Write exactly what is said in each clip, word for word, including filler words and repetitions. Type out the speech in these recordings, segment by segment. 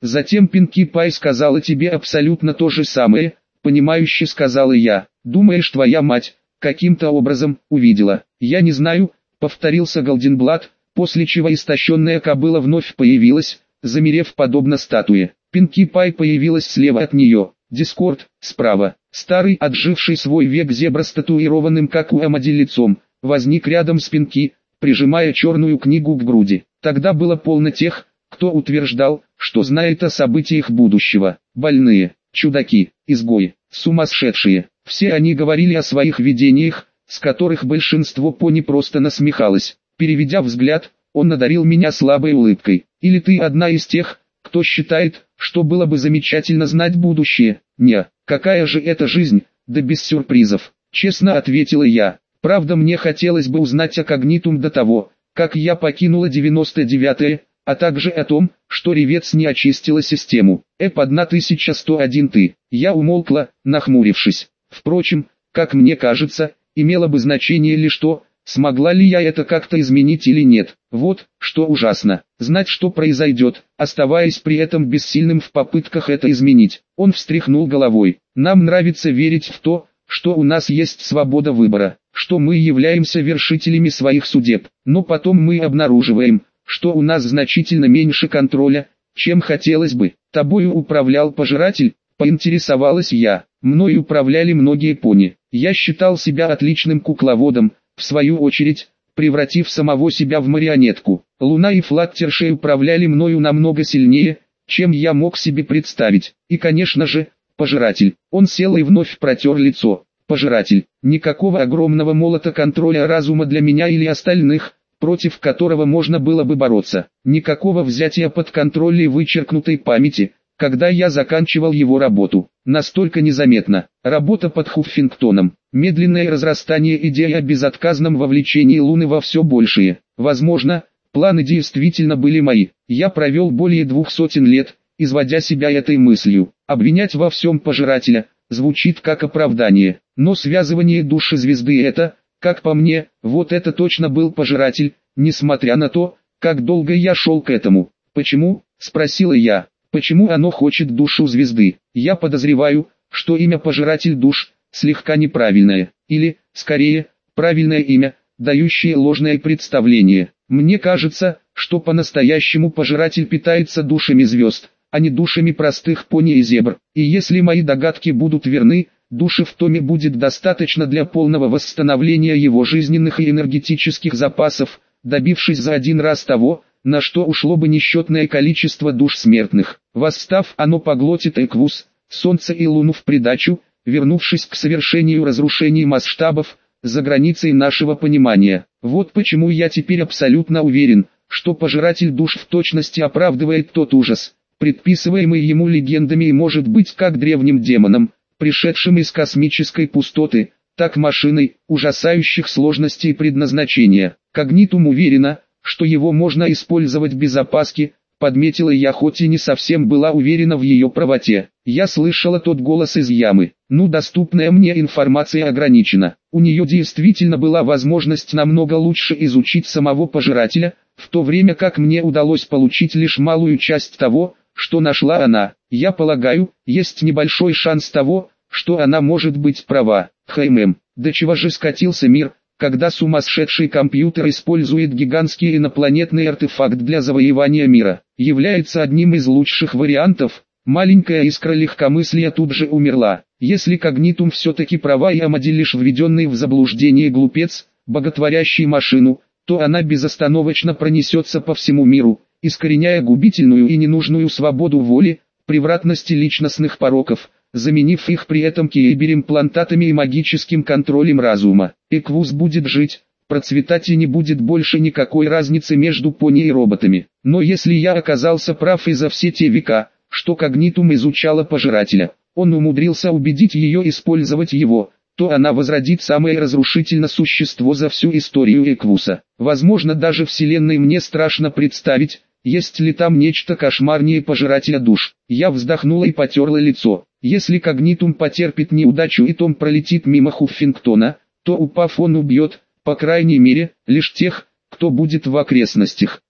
Затем Пинки Пай сказала тебе абсолютно то же самое, понимающе сказала я. Думаешь, твоя мать каким-то образом увидела? Я не знаю, повторился Голденблат, после чего истощенная кобыла вновь появилась, замерев подобно статуе. Пинки Пай появилась слева от нее, Дискорд справа. Старый, отживший свой век зебра с татуированным как у Амади лицом, возник рядом с Пинки, прижимая черную книгу к груди. Тогда было полно тех, кто утверждал, что знает о событиях будущего. Больные, чудаки, изгои, сумасшедшие. Все они говорили о своих видениях, с которых большинство пони просто насмехалось. Переведя взгляд, он одарил меня слабой улыбкой. Или ты одна из тех, кто считает, что было бы замечательно знать будущее? Не, какая же это жизнь, да без сюрпризов. Честно ответила я. Правда, мне хотелось бы узнать о Когнитум до того, как я покинула девяносто девятое, а также о том, что Ревец не очистила систему. Эп тысяча сто один ты. Я умолкла, нахмурившись. Впрочем, как мне кажется, имело бы значение лишь то, смогла ли я это как-то изменить или нет. Вот, что ужасно. Знать, что произойдет, оставаясь при этом бессильным в попытках это изменить. Он встряхнул головой. Нам нравится верить в то, что у нас есть свобода выбора, что мы являемся вершителями своих судеб. Но потом мы обнаруживаем, что у нас значительно меньше контроля, чем хотелось бы. Тобою управлял пожиратель, поинтересовалась я. Мной управляли многие пони. Я считал себя отличным кукловодом, в свою очередь, превратив самого себя в марионетку. Луна и Флаттершей управляли мною намного сильнее, чем я мог себе представить. И, конечно же, пожиратель. Он сел и вновь протер лицо. Пожиратель. Никакого огромного молота контроля разума для меня или остальных, против которого можно было бы бороться. Никакого взятия под контроль и вычеркнутой памяти, когда я заканчивал его работу. Настолько незаметно. Работа под Хуффингтоном. Медленное разрастание идеи о безотказном вовлечении Луны во все большее. Возможно, планы действительно были мои. Я провел более двух сотен лет, изводя себя этой мыслью. Обвинять во всем пожирателя звучит как оправдание. Но связывание души звезды это, как по мне, вот это точно был пожиратель, несмотря на то, как долго я шел к этому. «Почему?» – спросила я. «Почему оно хочет душу звезды?» Я подозреваю, что имя «пожиратель душ» слегка неправильное, или, скорее, правильное имя, дающее ложное представление. Мне кажется, что по-настоящему пожиратель питается душами звезд, а не душами простых пони и зебр. И если мои догадки будут верны, души в Томе будет достаточно для полного восстановления его жизненных и энергетических запасов, добившись за один раз того, на что ушло бы несчетное количество душ смертных. Восстав, оно поглотит Эквус, Солнце и Луну в придачу, вернувшись к совершению разрушений масштабов, за границей нашего понимания. Вот почему я теперь абсолютно уверен, что пожиратель душ в точности оправдывает тот ужас, предписываемый ему легендами и может быть как древним демоном, пришедшим из космической пустоты, так машиной, ужасающих сложностей предназначения. Когнитум уверена, что его можно использовать без опаски, подметила я, хоть и не совсем была уверена в ее правоте. Я слышала тот голос из ямы. Ну, доступная мне информация ограничена. У нее действительно была возможность намного лучше изучить самого пожирателя, в то время как мне удалось получить лишь малую часть того, что нашла она. Я полагаю, есть небольшой шанс того, что она может быть права. Хм, до чего же скатился мир, когда сумасшедший компьютер использует гигантский инопланетный артефакт для завоевания мира. Является одним из лучших вариантов. Маленькая искра легкомыслия тут же умерла. Если Когнитум все-таки права и Амади лишь введенный в заблуждение глупец, боготворящий машину, то она безостановочно пронесется по всему миру, искореняя губительную и ненужную свободу воли, превратности личностных пороков, заменив их при этом киберимплантатами и магическим контролем разума. Эквус будет жить, процветать и не будет больше никакой разницы между пони и роботами. Но если я оказался прав и за все те века, что Когнитум изучала пожирателя, он умудрился убедить ее использовать его, то она возродит самое разрушительное существо за всю историю Эквуса. Возможно, даже вселенной мне страшно представить, есть ли там нечто кошмарнее пожирателя душ. Я вздохнула и потерла лицо. Если Когнитум потерпит неудачу и Том пролетит мимо Хуффингтона, то упав он убьет, по крайней мере, лишь тех, кто будет в окрестностях.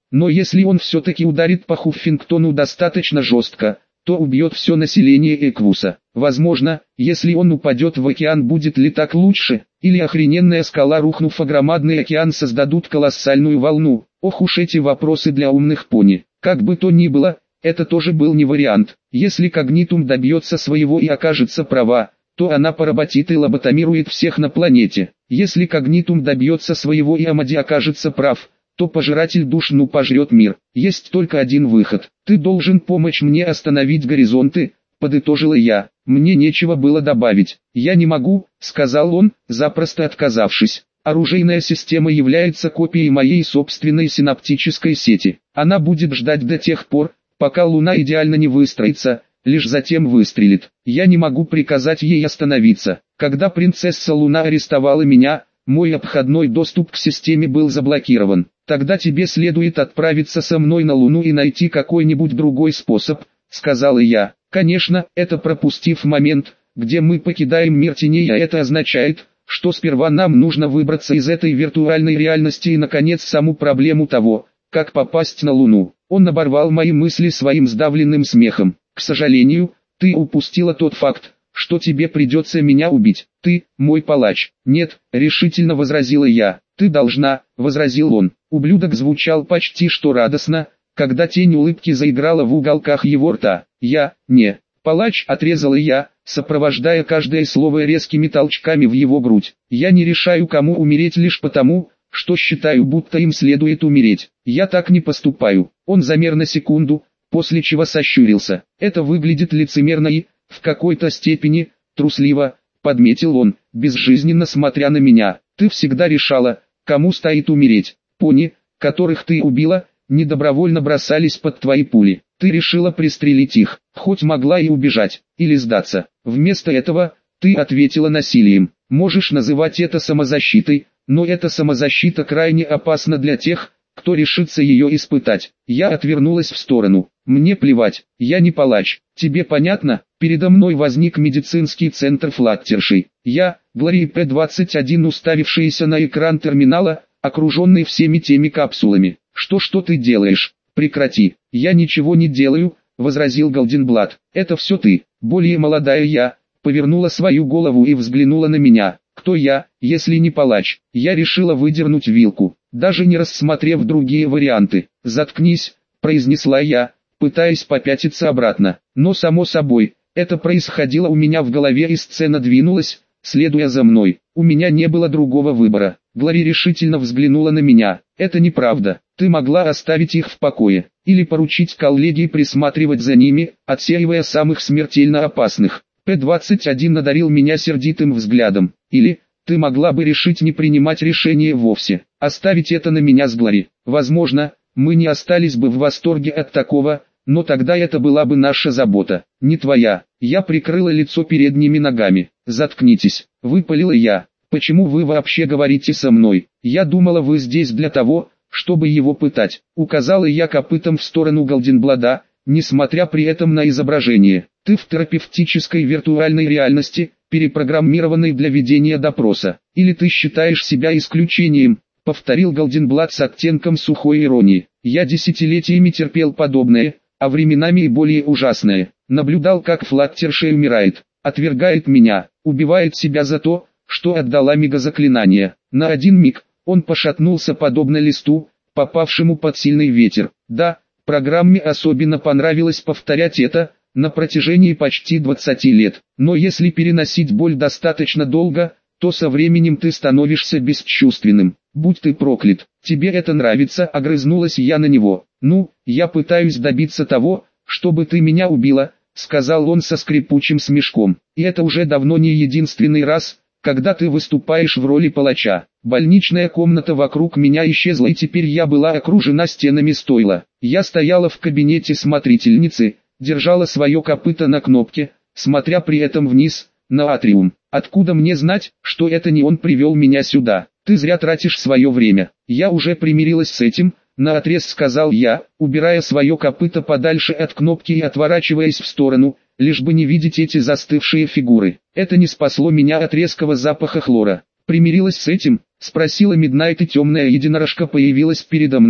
Но если он все-таки ударит по Хуффингтону достаточно жестко, то убьет все население Эквуса. Возможно, если он упадет в океан, будет ли так лучше, или охрененная скала, рухнув о громадный океан, создадут колоссальную волну. Ох уж эти вопросы для умных пони. Как бы то ни было, это тоже был не вариант. Если Когнитум добьется своего и окажется права, то она поработит и лоботомирует всех на планете. Если Когнитум добьется своего и Амади окажется прав, то пожиратель душ ну пожрет мир. Есть только один выход. Ты должен помочь мне остановить горизонты, подытожила я. Мне нечего было добавить. Я не могу, сказал он, запросто отказавшись. Оружейная система является копией моей собственной синаптической сети. Она будет ждать до тех пор, пока Луна идеально не выстроится, лишь затем выстрелит. Я не могу приказать ей остановиться. Когда принцесса Луна арестовала меня, мой обходной доступ к системе был заблокирован. Тогда тебе следует отправиться со мной на Луну и найти какой-нибудь другой способ, сказала я. Конечно, это пропустив момент, где мы покидаем мир теней, а это означает, что сперва нам нужно выбраться из этой виртуальной реальности и наконец саму проблему того, как попасть на Луну. Он оборвал мои мысли своим сдавленным смехом. К сожалению, ты упустила тот факт, что тебе придется меня убить. Ты, мой палач. Нет, решительно возразила я. Ты должна, возразил он. Ублюдок звучал почти что радостно, когда тень улыбки заиграла в уголках его рта. Я, не, палач, отрезала я, сопровождая каждое слово резкими толчками в его грудь. Я не решаю, кому умереть лишь потому, что считаю, будто им следует умереть. Я так не поступаю. Он замер на секунду, после чего сощурился. Это выглядит лицемерно и, в какой-то степени, трусливо, подметил он, безжизненно смотря на меня. Ты всегда решала, кому стоит умереть. Пони, которых ты убила, недобровольно бросались под твои пули. Ты решила пристрелить их, хоть могла и убежать, или сдаться. Вместо этого, ты ответила насилием. Можешь называть это самозащитой, но эта самозащита крайне опасна для тех, кто решится ее испытать. Я отвернулась в сторону. Мне плевать, я не палач. Тебе понятно? Передо мной возник медицинский центр Флаттерши. Я, Глория П двадцать один, уставившаяся на экран терминала, окруженный всеми теми капсулами. Что что ты делаешь? Прекрати. Я ничего не делаю, возразил Голденблат. Это все ты. Более молодая я, повернула свою голову и взглянула на меня. Кто я, если не палач? Я решила выдернуть вилку, даже не рассмотрев другие варианты. Заткнись, произнесла я, пытаясь попятиться обратно. Но само собой, это происходило у меня в голове, и сцена двинулась, следуя за мной. У меня не было другого выбора. Глори решительно взглянула на меня. Это неправда. Ты могла оставить их в покое, или поручить коллеге присматривать за ними, отсеивая самых смертельно опасных. П двадцать один надарил меня сердитым взглядом. Или, ты могла бы решить не принимать решение вовсе, оставить это на меня с Глори. Возможно, мы не остались бы в восторге от такого, но тогда это была бы наша забота, не твоя. Я прикрыла лицо передними ногами. Заткнитесь, выпалила я. Почему вы вообще говорите со мной? Я думала, вы здесь для того, чтобы его пытать. Указала я копытом в сторону Голденблада, несмотря при этом на изображение. Ты в терапевтической виртуальной реальности, перепрограммированной для ведения допроса. Или ты считаешь себя исключением? Повторил Голденблат с оттенком сухой иронии. Я десятилетиями терпел подобное, а временами и более ужасное. Наблюдал, как Флаттерши умирает, отвергает меня, убивает себя за то, что отдала мегазаклинание. На один миг, он пошатнулся подобно листу, попавшему под сильный ветер. Да, программе особенно понравилось повторять это, на протяжении почти двадцати лет. Но если переносить боль достаточно долго, то со временем ты становишься бесчувственным. Будь ты проклят, тебе это нравится, огрызнулась я на него. Ну, я пытаюсь добиться того, чтобы ты меня убила, сказал он со скрипучим смешком. И это уже давно не единственный раз, когда ты выступаешь в роли палача. Больничная комната вокруг меня исчезла, и теперь я была окружена стенами стойла. Я стояла в кабинете смотрительницы, держала свое копыто на кнопке, смотря при этом вниз, на атриум. Откуда мне знать, что это не он привел меня сюда? Ты зря тратишь свое время. Я уже примирилась с этим, наотрез сказал я, убирая свое копыто подальше от кнопки и отворачиваясь в сторону, лишь бы не видеть эти застывшие фигуры. Это не спасло меня от резкого запаха хлора. Примирилась с этим? Спросила Миднайт, и темная единорожка появилась передо мною.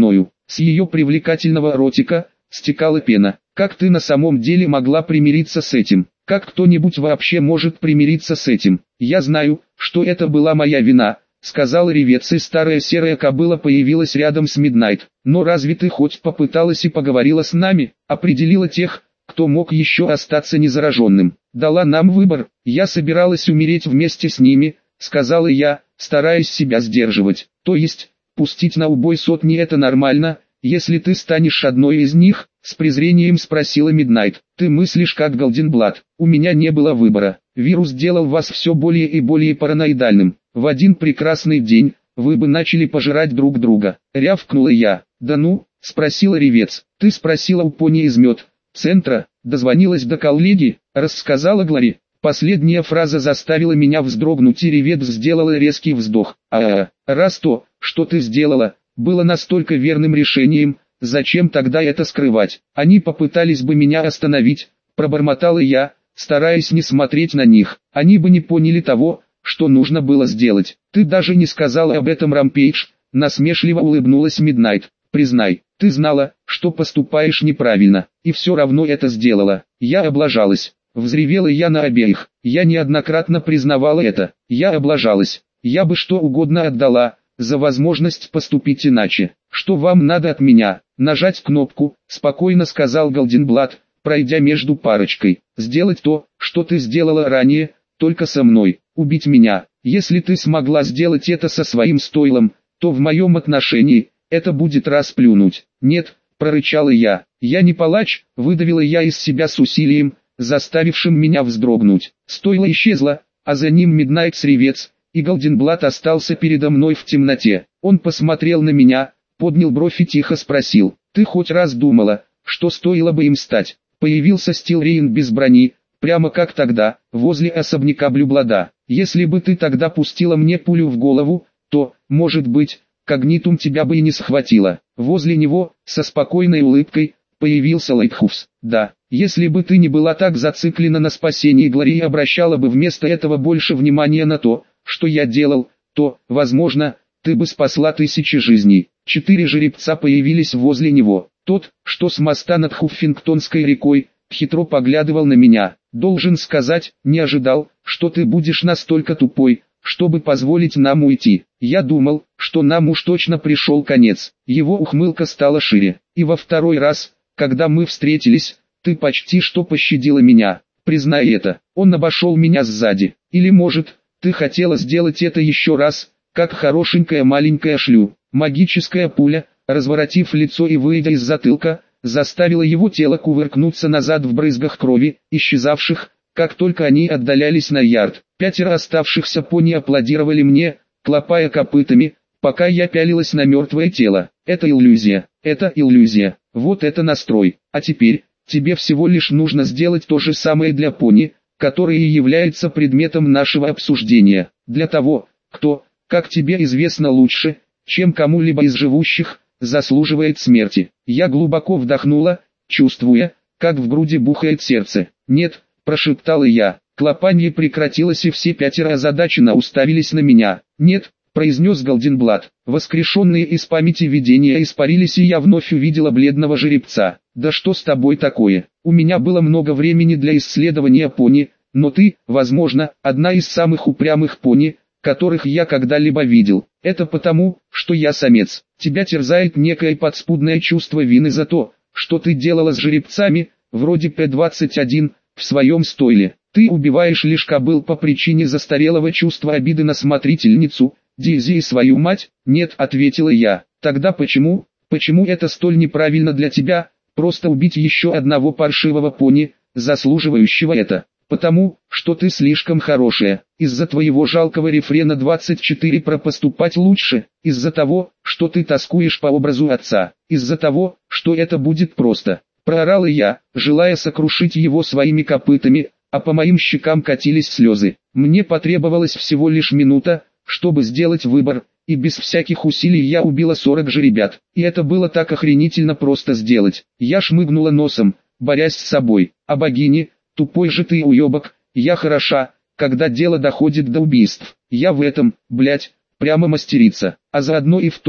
С ее привлекательного ротика стекала пена. Как ты на самом деле могла примириться с этим? Как кто-нибудь вообще может примириться с этим? Я знаю, что это была моя вина, сказал ревец, и старая серая кобыла появилась рядом с Миднайт. Но разве ты хоть попыталась и поговорила с нами, определила тех, кто мог еще остаться незараженным, дала нам выбор? Я собиралась умереть вместе с ними, сказала я, стараясь себя сдерживать. То есть, пустить на убой сотни — это нормально, если ты станешь одной из них? С презрением спросила Миднайт. Ты мыслишь как Голденблат. У меня не было выбора. Вирус делал вас все более и более параноидальным. В один прекрасный день вы бы начали пожирать друг друга. Рявкнула я. Да ну, спросила ревец. Ты спросила у пони из мед центра, дозвонилась до коллеги, рассказала Глори. Последняя фраза заставила меня вздрогнуть, и ревец сделала резкий вздох. А, раз то, что ты сделала, было настолько верным решением, зачем тогда это скрывать? Они попытались бы меня остановить, пробормотала я, стараясь не смотреть на них. Они бы не поняли того, что нужно было сделать. Ты даже не сказала об этом, Рампейдж, насмешливо улыбнулась Миднайт. Признай, ты знала, что поступаешь неправильно, и все равно это сделала. Я облажалась. Взревела я на обеих. Я неоднократно признавала это. Я облажалась. Я бы что угодно отдала за возможность поступить иначе. Что вам надо от меня? Нажать кнопку, спокойно сказал Голденблат, пройдя между парочкой. Сделать то, что ты сделала ранее, только со мной. Убить меня. Если ты смогла сделать это со своим стойлом, то в моем отношении это будет расплюнуть. Нет, прорычала я. Я не палач, выдавила я из себя с усилием, заставившим меня вздрогнуть. Стойло исчезло, а за ним Миднайт с ревец, и Голденблат остался передо мной в темноте. Он посмотрел на меня, поднял бровь и тихо спросил: «Ты хоть раз думала, что стоило бы им стать?» Появился Стилрейн без брони, прямо как тогда, возле особняка Блюблада. «Если бы ты тогда пустила мне пулю в голову, то, может быть, Когнитум тебя бы и не схватило». Возле него, со спокойной улыбкой, появился Лайтхуфс. «Да, если бы ты не была так зациклена на спасении Глории и обращала бы вместо этого больше внимания на то, что я делал, то, возможно, ты бы спасла тысячи жизней». Четыре жеребца появились возле него. Тот, что с моста над Хуффингтонской рекой, хитро поглядывал на меня. «Должен сказать, не ожидал, что ты будешь настолько тупой, чтобы позволить нам уйти. Я думал, что нам уж точно пришел конец». Его ухмылка стала шире. «И во второй раз, когда мы встретились, ты почти что пощадила меня. Признай это». Он обошел меня сзади. «Или может, ты хотела сделать это еще раз, как хорошенькая маленькая шлю». Магическая пуля, разворотив лицо и выйдя из затылка, заставила его тело кувыркнуться назад в брызгах крови, исчезавших, как только они отдалялись на ярд. Пятеро оставшихся пони аплодировали мне, клопая копытами, пока я пялилась на мертвое тело. «Это иллюзия, это иллюзия, вот это настрой. А теперь, тебе всего лишь нужно сделать то же самое для пони, которые являются предметом нашего обсуждения. Для того, кто, как тебе известно лучше, чем кому-либо из живущих, заслуживает смерти». Я глубоко вдохнула, чувствуя, как в груди бухает сердце. «Нет», прошептала я. Клопанье прекратилось, и все пятеро озадаченно уставились на меня. «Нет», произнес Голденблат. Воскрешенные из памяти видения испарились, и я вновь увидела бледного жеребца. «Да что с тобой такое? У меня было много времени для исследования пони, но ты, возможно, одна из самых упрямых пони, которых я когда-либо видел. Это потому, что я самец. Тебя терзает некое подспудное чувство вины за то, что ты делала с жеребцами, вроде П двадцать один, в своем стойле. Ты убиваешь лишь кобыл по причине застарелого чувства обиды на смотрительницу, Дизи и свою мать». «Нет», ответила я. «Тогда почему, почему это столь неправильно для тебя, просто убить еще одного паршивого пони, заслуживающего это?» «Потому, что ты слишком хорошая. Из-за твоего жалкого рефрена двадцать четыре про поступать лучше, из-за того, что ты тоскуешь по образу отца, из-за того, что это будет просто». Проорала я, желая сокрушить его своими копытами, а по моим щекам катились слезы. Мне потребовалась всего лишь минута, чтобы сделать выбор, и без всяких усилий я убила сорок жеребят. И это было так охренительно просто сделать. Я шмыгнула носом, борясь с собой. «А богини, тупой же ты уебок, я хороша, когда дело доходит до убийств. Я в этом, блять, прямо мастерица, а заодно и в том,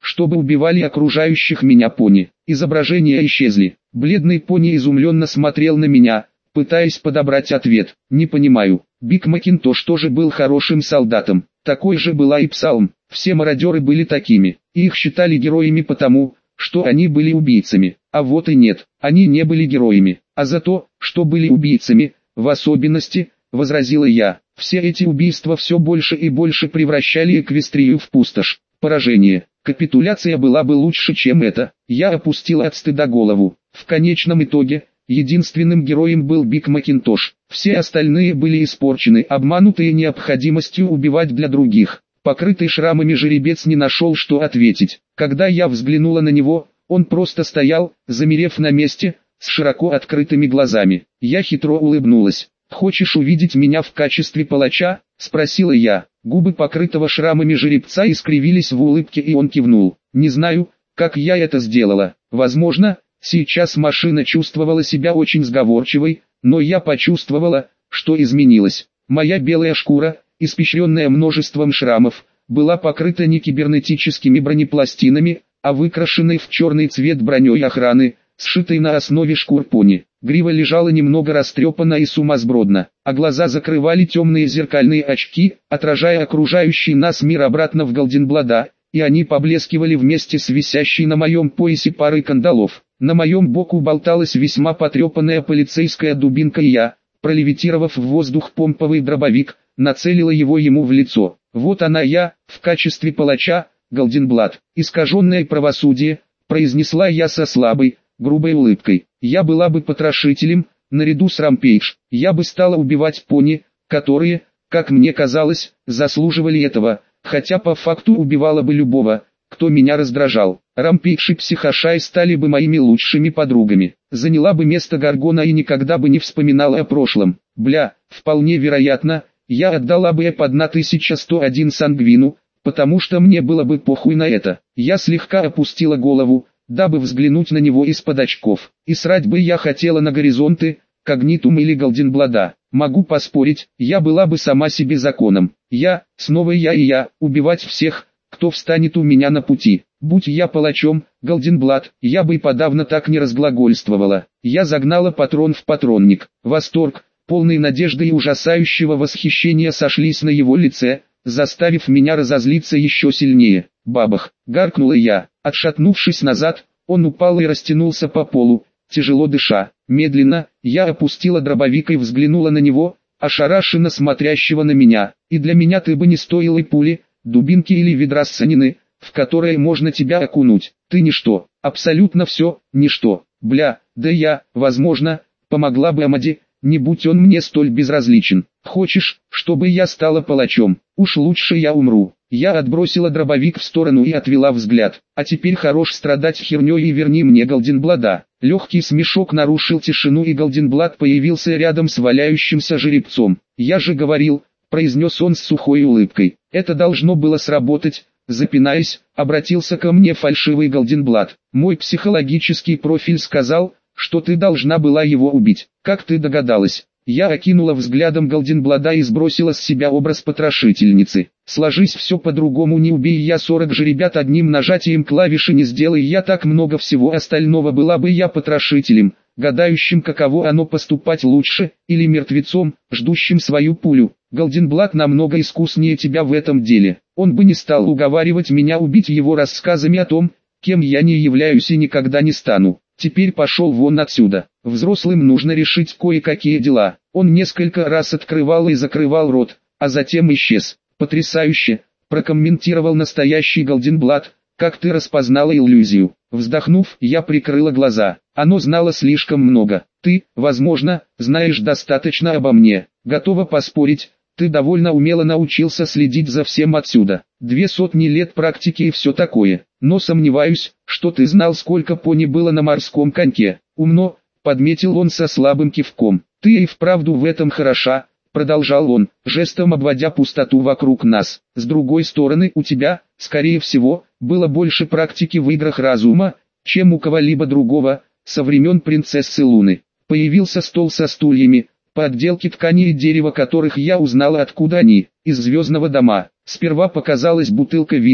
чтобы убивали окружающих меня пони. Изображения исчезли. Бледный пони изумленно смотрел на меня, пытаясь подобрать ответ. Не понимаю. Биг Макинтош тоже был хорошим солдатом. Такой же была и Псалм. Все мародеры были такими. И их считали героями потому, что они были убийцами. А вот и нет. Они не были героями. А за то, что были убийцами, в особенности, возразила я. Все эти убийства все больше и больше превращали Эквестрию в пустошь. Поражение. Капитуляция была бы лучше, чем это. Я опустила от стыда голову. В конечном итоге, единственным героем был Биг Макинтош. Все остальные были испорчены, обманутые необходимостью убивать для других. Покрытый шрамами жеребец не нашел, что ответить. Когда я взглянула на него, он просто стоял, замерев на месте, с широко открытыми глазами. Я хитро улыбнулась. «Хочешь увидеть меня в качестве палача?» – спросила я. Губы покрытого шрамами жеребца искривились в улыбке, и он кивнул. Не знаю, как я это сделала. Возможно, сейчас машина чувствовала себя очень сговорчивой, но я почувствовала, что изменилась. Моя белая шкура, испещренная множеством шрамов, была покрыта не кибернетическими бронепластинами, а выкрашенной в черный цвет броней охраны, сшитой на основе шкур пони. Грива лежала немного растрепанно и сумасбродно, а глаза закрывали темные зеркальные очки, отражая окружающий нас мир обратно в Голденблада, и они поблескивали вместе с висящей на моем поясе парой кандалов. На моем боку болталась весьма потрепанная полицейская дубинка, и я, пролевитировав в воздух помповый дробовик, нацелила его ему в лицо. Вот она я, в качестве палача, Голденблад. «Искаженное правосудие», произнесла я со слабой, грубой улыбкой. Я была бы потрошителем, наряду с Рампейдж. Я бы стала убивать пони, которые, как мне казалось, заслуживали этого, хотя по факту убивала бы любого, кто меня раздражал. Рампейдж и Психошай стали бы моими лучшими подругами. Заняла бы место Гаргона и никогда бы не вспоминала о прошлом. Бля, вполне вероятно, я отдала бы Эп тысяча сто один Сангвину, потому что мне было бы похуй на это. Я слегка опустила голову, дабы взглянуть на него из-под очков. И срать бы я хотела на горизонты, Когнитум или Голденблада. Могу поспорить, я была бы сама себе законом. Я, снова я и я, убивать всех, кто встанет у меня на пути. Будь я палачом, Голденблад, я бы и подавно так не разглагольствовала. Я загнала патрон в патронник. Восторг, полный надежды и ужасающего восхищения сошлись на его лице, заставив меня разозлиться еще сильнее. Бабах, гаркнула я. Отшатнувшись назад, он упал и растянулся по полу, тяжело дыша. Медленно, я опустила дробовик и взглянула на него, ошарашенно смотрящего на меня. И для меня ты бы не стоил и пули, дубинки или ведра ссанины, в которое можно тебя окунуть. Ты ничто, абсолютно все, ничто. Бля, да я, возможно, помогла бы Амаде, не будь он мне столь безразличен. Хочешь, чтобы я стала палачом? Уж лучше я умру. Я отбросила дробовик в сторону и отвела взгляд. А теперь хорош страдать херней и верни мне Голденблада. Легкий смешок нарушил тишину, и Голденблад появился рядом с валяющимся жеребцом. Я же говорил, произнес он с сухой улыбкой. Это должно было сработать. Запинаясь, обратился ко мне фальшивый Голденблад. Мой психологический профиль сказал, что ты должна была его убить. Как ты догадалась? Я окинула взглядом Голденблада и сбросила с себя образ потрошительницы. Сложись все по-другому, не убей я сорок же ребят одним нажатием клавиши, не сделай я так много всего остального, была бы я потрошителем, гадающим, каково оно поступать лучше, или мертвецом, ждущим свою пулю. Голденблад намного искуснее тебя в этом деле. Он бы не стал уговаривать меня убить его рассказами о том, кем я не являюсь и никогда не стану. Теперь пошел вон отсюда. Взрослым нужно решить кое-какие дела. Он несколько раз открывал и закрывал рот, а затем исчез. Потрясающе, прокомментировал настоящий Голденблад. Как ты распознала иллюзию? Вздохнув, я прикрыла глаза. Оно знало слишком много. Ты, возможно, знаешь достаточно обо мне. Готова поспорить, ты довольно умело научился следить за всем отсюда. Две сотни лет практики и все такое. Но сомневаюсь, что ты знал, сколько пони было на морском коньке. Умно, подметил он со слабым кивком. Ты и вправду в этом хороша, продолжал он, жестом обводя пустоту вокруг нас. С другой стороны, у тебя, скорее всего, было больше практики в играх разума, чем у кого-либо другого, со времен принцессы Луны. Появился стол со стульями, по отделке ткани и дерева которых я узнала, откуда они, из Звездного дома. Сперва показалась бутылка виски,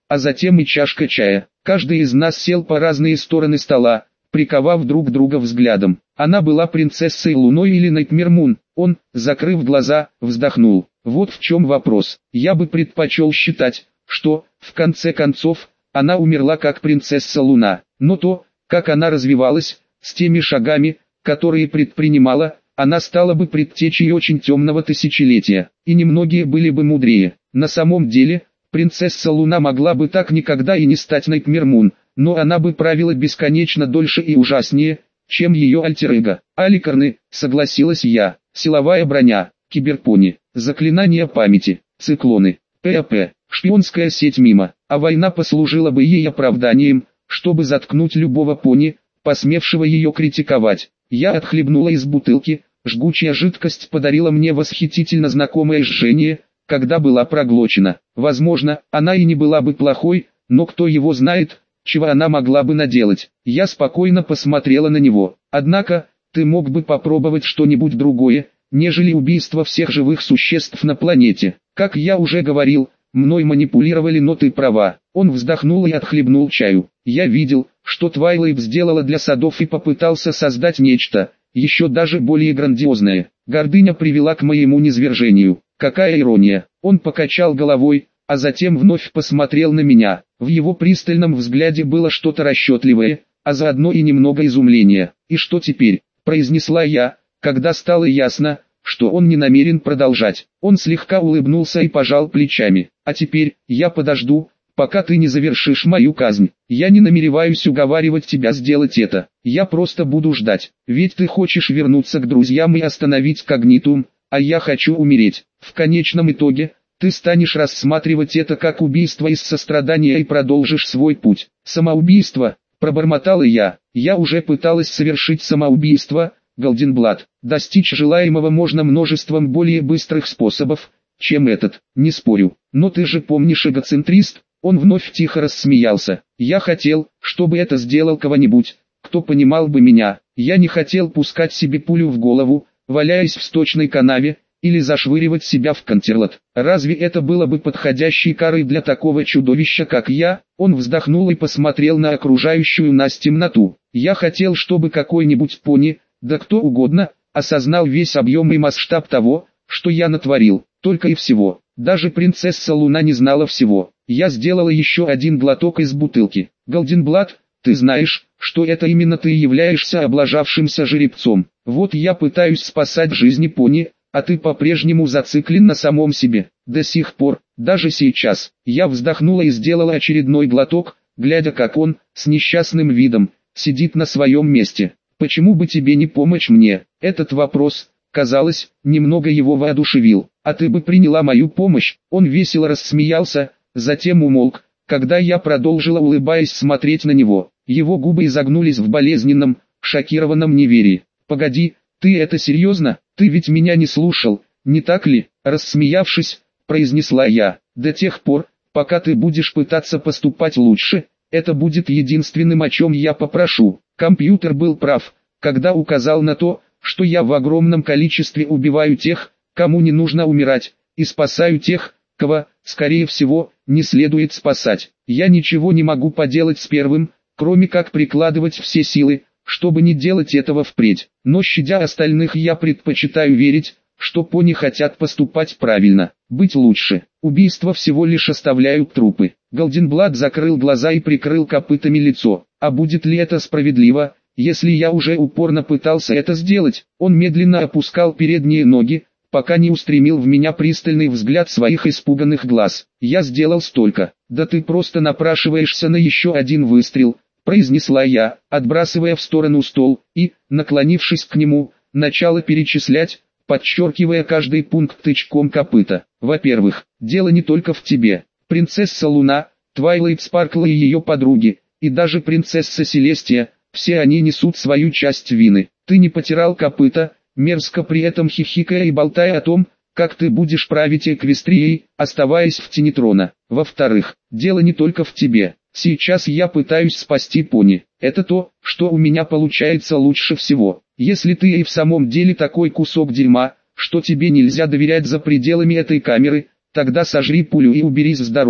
а затем и чашка чая. Каждый из нас сел по разные стороны стола, приковав друг друга взглядом. Она была принцессой Луной или Найтмер Мун? Он, закрыв глаза, вздохнул. Вот в чем вопрос. Я бы предпочел считать, что, в конце концов, она умерла как принцесса Луна. Но то, как она развивалась, с теми шагами, которые предпринимала, она стала бы предтечей очень темного тысячелетия, и немногие были бы мудрее. На самом деле, принцесса Луна могла бы так никогда и не стать Найтмер Мун, но она бы правила бесконечно дольше и ужаснее, чем ее альтер-эго. Аликарны, согласилась я, силовая броня, киберпони, заклинания памяти, циклоны, ПАП, шпионская сеть мимо, а война послужила бы ей оправданием, чтобы заткнуть любого пони, посмевшего ее критиковать. Я отхлебнула из бутылки, жгучая жидкость подарила мне восхитительно знакомое жжение, когда была проглочена. Возможно, она и не была бы плохой, но кто его знает, чего она могла бы наделать. Я спокойно посмотрела на него. Однако, ты мог бы попробовать что-нибудь другое, нежели убийство всех живых существ на планете. Как я уже говорил, мной манипулировали, но ты права. Он вздохнул и отхлебнул чаю. Я видел, что Твайлайт сделала для садов и попытался создать нечто, еще даже более грандиозное. Гордыня привела к моему низвержению. Какая ирония. Он покачал головой, а затем вновь посмотрел на меня. В его пристальном взгляде было что-то расчетливое, а заодно и немного изумления. «И что теперь?» – произнесла я, когда стало ясно, что он не намерен продолжать. Он слегка улыбнулся и пожал плечами. «А теперь, я подожду, пока ты не завершишь мою казнь. Я не намереваюсь уговаривать тебя сделать это. Я просто буду ждать. Ведь ты хочешь вернуться к друзьям и остановить Когнитум, а я хочу умереть. В конечном итоге, ты станешь рассматривать это как убийство из сострадания и продолжишь свой путь». «Самоубийство?» – пробормотала я. «Я уже пыталась совершить самоубийство, Голденблат. Достичь желаемого можно множеством более быстрых способов, чем этот, не спорю. Но ты же помнишь, эгоцентрист». Он вновь тихо рассмеялся. «Я хотел, чтобы это сделал кого-нибудь, кто понимал бы меня. Я не хотел пускать себе пулю в голову, валяясь в сточной канаве, или зашвыривать себя в Контерлот. Разве это было бы подходящей карой для такого чудовища, как я?» Он вздохнул и посмотрел на окружающую нас темноту. «Я хотел, чтобы какой-нибудь пони, да кто угодно, осознал весь объем и масштаб того, что я натворил. Только и всего. Даже принцесса Луна не знала всего». Я сделала еще один глоток из бутылки. «Голденблат, ты знаешь, что это именно ты являешься облажавшимся жеребцом. Вот я пытаюсь спасать жизни пони, а ты по-прежнему зациклен на самом себе. До сих пор, даже сейчас». Я вздохнула и сделала очередной глоток, глядя, как он, с несчастным видом, сидит на своем месте. «Почему бы тебе не помочь мне?» Этот вопрос, казалось, немного его воодушевил. «А ты бы приняла мою помощь?» Он весело рассмеялся, затем умолк, когда я продолжила, улыбаясь, смотреть на него. Его губы изогнулись в болезненном, шокированном неверии. «Погоди, ты это серьезно? Ты ведь меня не слушал, не так ли?» Рассмеявшись, произнесла я. «До тех пор, пока ты будешь пытаться поступать лучше, это будет единственным, о чем я попрошу». Компьютер был прав, когда указал на то, что я в огромном количестве убиваю тех, кому не нужно умирать, и спасаю тех, кого, скорее всего, не следует спасать. Я ничего не могу поделать с первым, кроме как прикладывать все силы, чтобы не делать этого впредь. Но щадя остальных, я предпочитаю верить, что пони хотят поступать правильно, быть лучше. Убийства всего лишь оставляют трупы. Голденблат закрыл глаза и прикрыл копытами лицо. А будет ли это справедливо, если я уже упорно пытался это сделать? Он медленно опускал передние ноги, пока не устремил в меня пристальный взгляд своих испуганных глаз. «Я сделал столько. Да ты просто напрашиваешься на еще один выстрел», произнесла я, отбрасывая в сторону стол, и, наклонившись к нему, начала перечислять, подчеркивая каждый пункт тычком копыта. «Во-первых, дело не только в тебе. Принцесса Луна, Твайлайт Спаркл и ее подруги, и даже принцесса Селестия, все они несут свою часть вины. Ты не потирал копыта, мерзко при этом хихикая и болтая о том, как ты будешь править Эквестрией, оставаясь в тени трона. Во-вторых, дело не только в тебе. Сейчас я пытаюсь спасти пони. Это то, что у меня получается лучше всего. Если ты и в самом деле такой кусок дерьма, что тебе нельзя доверять за пределами этой камеры, тогда сожри пулю и уберись с дороги.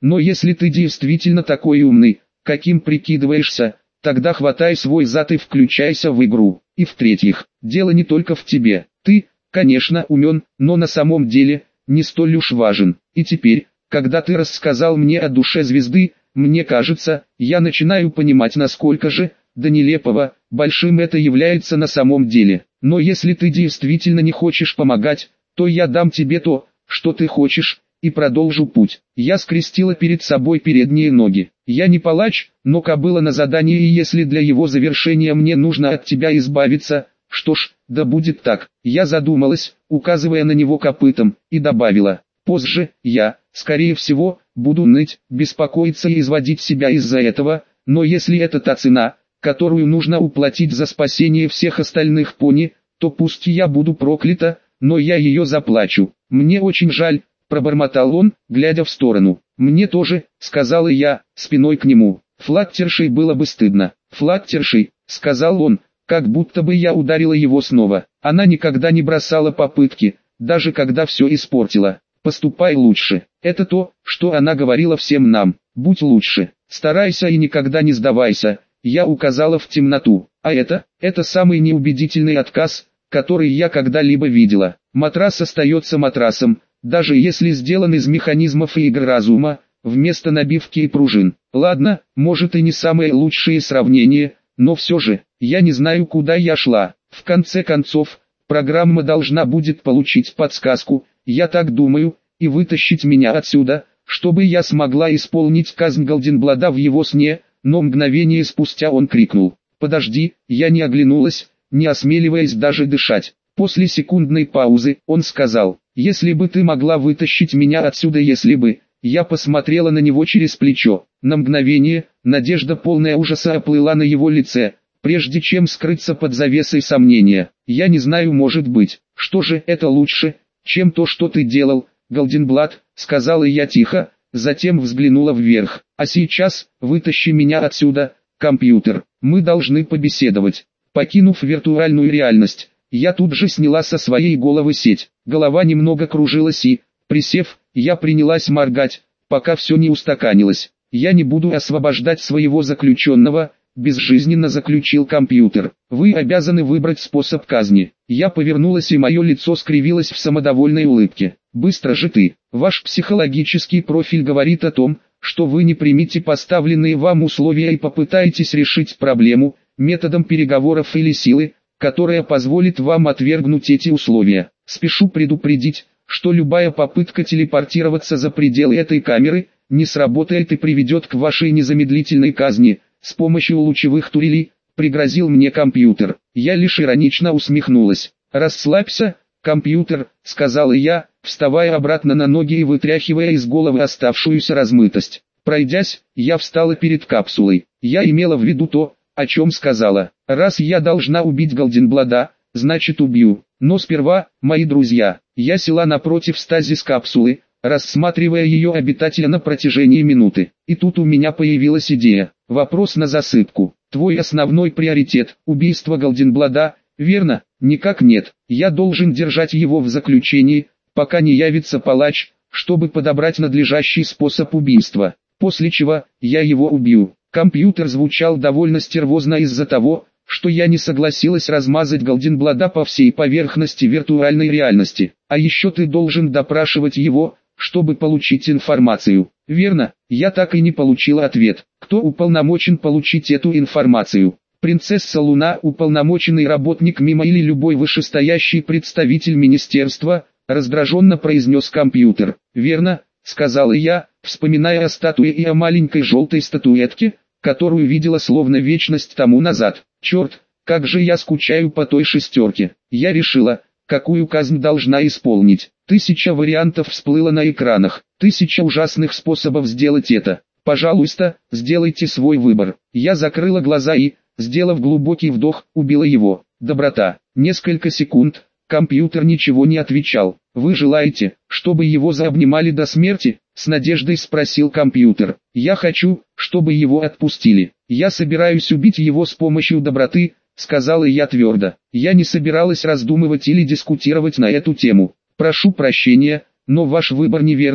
Но если ты действительно такой умный, каким прикидываешься, тогда хватай свой зад и включайся в игру. И в-третьих, дело не только в тебе. Ты, конечно, умен, но на самом деле, не столь уж важен. И теперь, когда ты рассказал мне о душе звезды, мне кажется, я начинаю понимать, насколько же, до нелепого, большим это является на самом деле. Но если ты действительно не хочешь помогать, то я дам тебе то, что ты хочешь, и продолжу путь. Я скрестила перед собой передние ноги. Я не палач, но кобыла на задании, и если для его завершения мне нужно от тебя избавиться, что ж, да будет так. Я задумалась, указывая на него копытом, и добавила: позже, я, скорее всего, буду ныть, беспокоиться и изводить себя из-за этого, но если это та цена, которую нужно уплатить за спасение всех остальных пони, то пусть я буду проклята, но я ее заплачу. Мне очень жаль, пробормотал он, глядя в сторону. Мне тоже, сказала я, спиной к нему. Флаттершей было бы стыдно. Флаттершей, сказал он, как будто бы я ударила его снова. Она никогда не бросала попытки, даже когда все испортила. Поступай лучше. Это то, что она говорила всем нам. Будь лучше. Старайся и никогда не сдавайся. Я указала в темноту. А это, это самый неубедительный отказ, который я когда-либо видела. Матрас остается матрасом, даже если сделан из механизмов и игр разума, вместо набивки и пружин. Ладно, может и не самые лучшие сравнения, но все же, я не знаю, куда я шла. В конце концов, программа должна будет получить подсказку, я так думаю, и вытащить меня отсюда, чтобы я смогла исполнить казнь Голденблада в его сне, но мгновение спустя он крикнул: «Подожди!» Я не оглянулась, не осмеливаясь даже дышать. После секундной паузы, он сказал: «Если бы ты могла вытащить меня отсюда, если бы...» Я посмотрела на него через плечо. На мгновение, надежда полная ужаса оплыла на его лице, прежде чем скрыться под завесой сомнения. «Я не знаю, может быть, что же это лучше, чем то, что ты делал, Голденблад», сказала я тихо, затем взглянула вверх. «А сейчас, вытащи меня отсюда, компьютер, мы должны побеседовать». Покинув виртуальную реальность, я тут же сняла со своей головы сеть. Голова немного кружилась и, присев, я принялась моргать, пока все не устаканилось. «Я не буду освобождать своего заключенного», безжизненно заключил компьютер. «Вы обязаны выбрать способ казни». Я повернулась, и мое лицо скривилось в самодовольной улыбке. «Быстро же ты. Ваш психологический профиль говорит о том, что вы не примете поставленные вам условия и попытаетесь решить проблему методом переговоров или силы, которая позволит вам отвергнуть эти условия. Спешу предупредить, что любая попытка телепортироваться за пределы этой камеры не сработает и приведет к вашей незамедлительной казни с помощью лучевых турелей», пригрозил мне компьютер. Я лишь иронично усмехнулась. «Расслабься, компьютер», сказала я, вставая обратно на ноги и вытряхивая из головы оставшуюся размытость. Пройдясь, я встала перед капсулой. Я имела в виду то, о чем сказала. Раз я должна убить Голденблада, значит убью. Но сперва, мои друзья, я села напротив стазис-капсулы, рассматривая ее обитателя на протяжении минуты. И тут у меня появилась идея. Вопрос на засыпку. Твой основной приоритет – убийство Голденблада, верно? Никак нет. Я должен держать его в заключении, пока не явится палач, чтобы подобрать надлежащий способ убийства. После чего, я его убью. Компьютер звучал довольно стервозно из-за того, что я не согласилась размазать Голденблада по всей поверхности виртуальной реальности. А еще ты должен допрашивать его, чтобы получить информацию. Верно, я так и не получила ответ. Кто уполномочен получить эту информацию? Принцесса Луна, уполномоченный работник МИМа или любой вышестоящий представитель министерства? Раздраженно произнес компьютер. Верно, сказала я, вспоминая о статуе и о маленькой желтой статуэтке, которую видела словно вечность тому назад. Черт, как же я скучаю по той шестерке. Я решила, какую казнь должна исполнить. Тысяча вариантов всплыло на экранах, тысяча ужасных способов сделать это. Пожалуйста, сделайте свой выбор. Я закрыла глаза и, сделав глубокий вдох, убила его. Доброта. Несколько секунд, компьютер ничего не отвечал. Вы желаете, чтобы его заобнимали до смерти? С надеждой спросил компьютер. Я хочу, чтобы его отпустили. Я собираюсь убить его с помощью доброты, сказала я твердо. Я не собиралась раздумывать или дискутировать на эту тему. Прошу прощения, но ваш выбор неверный,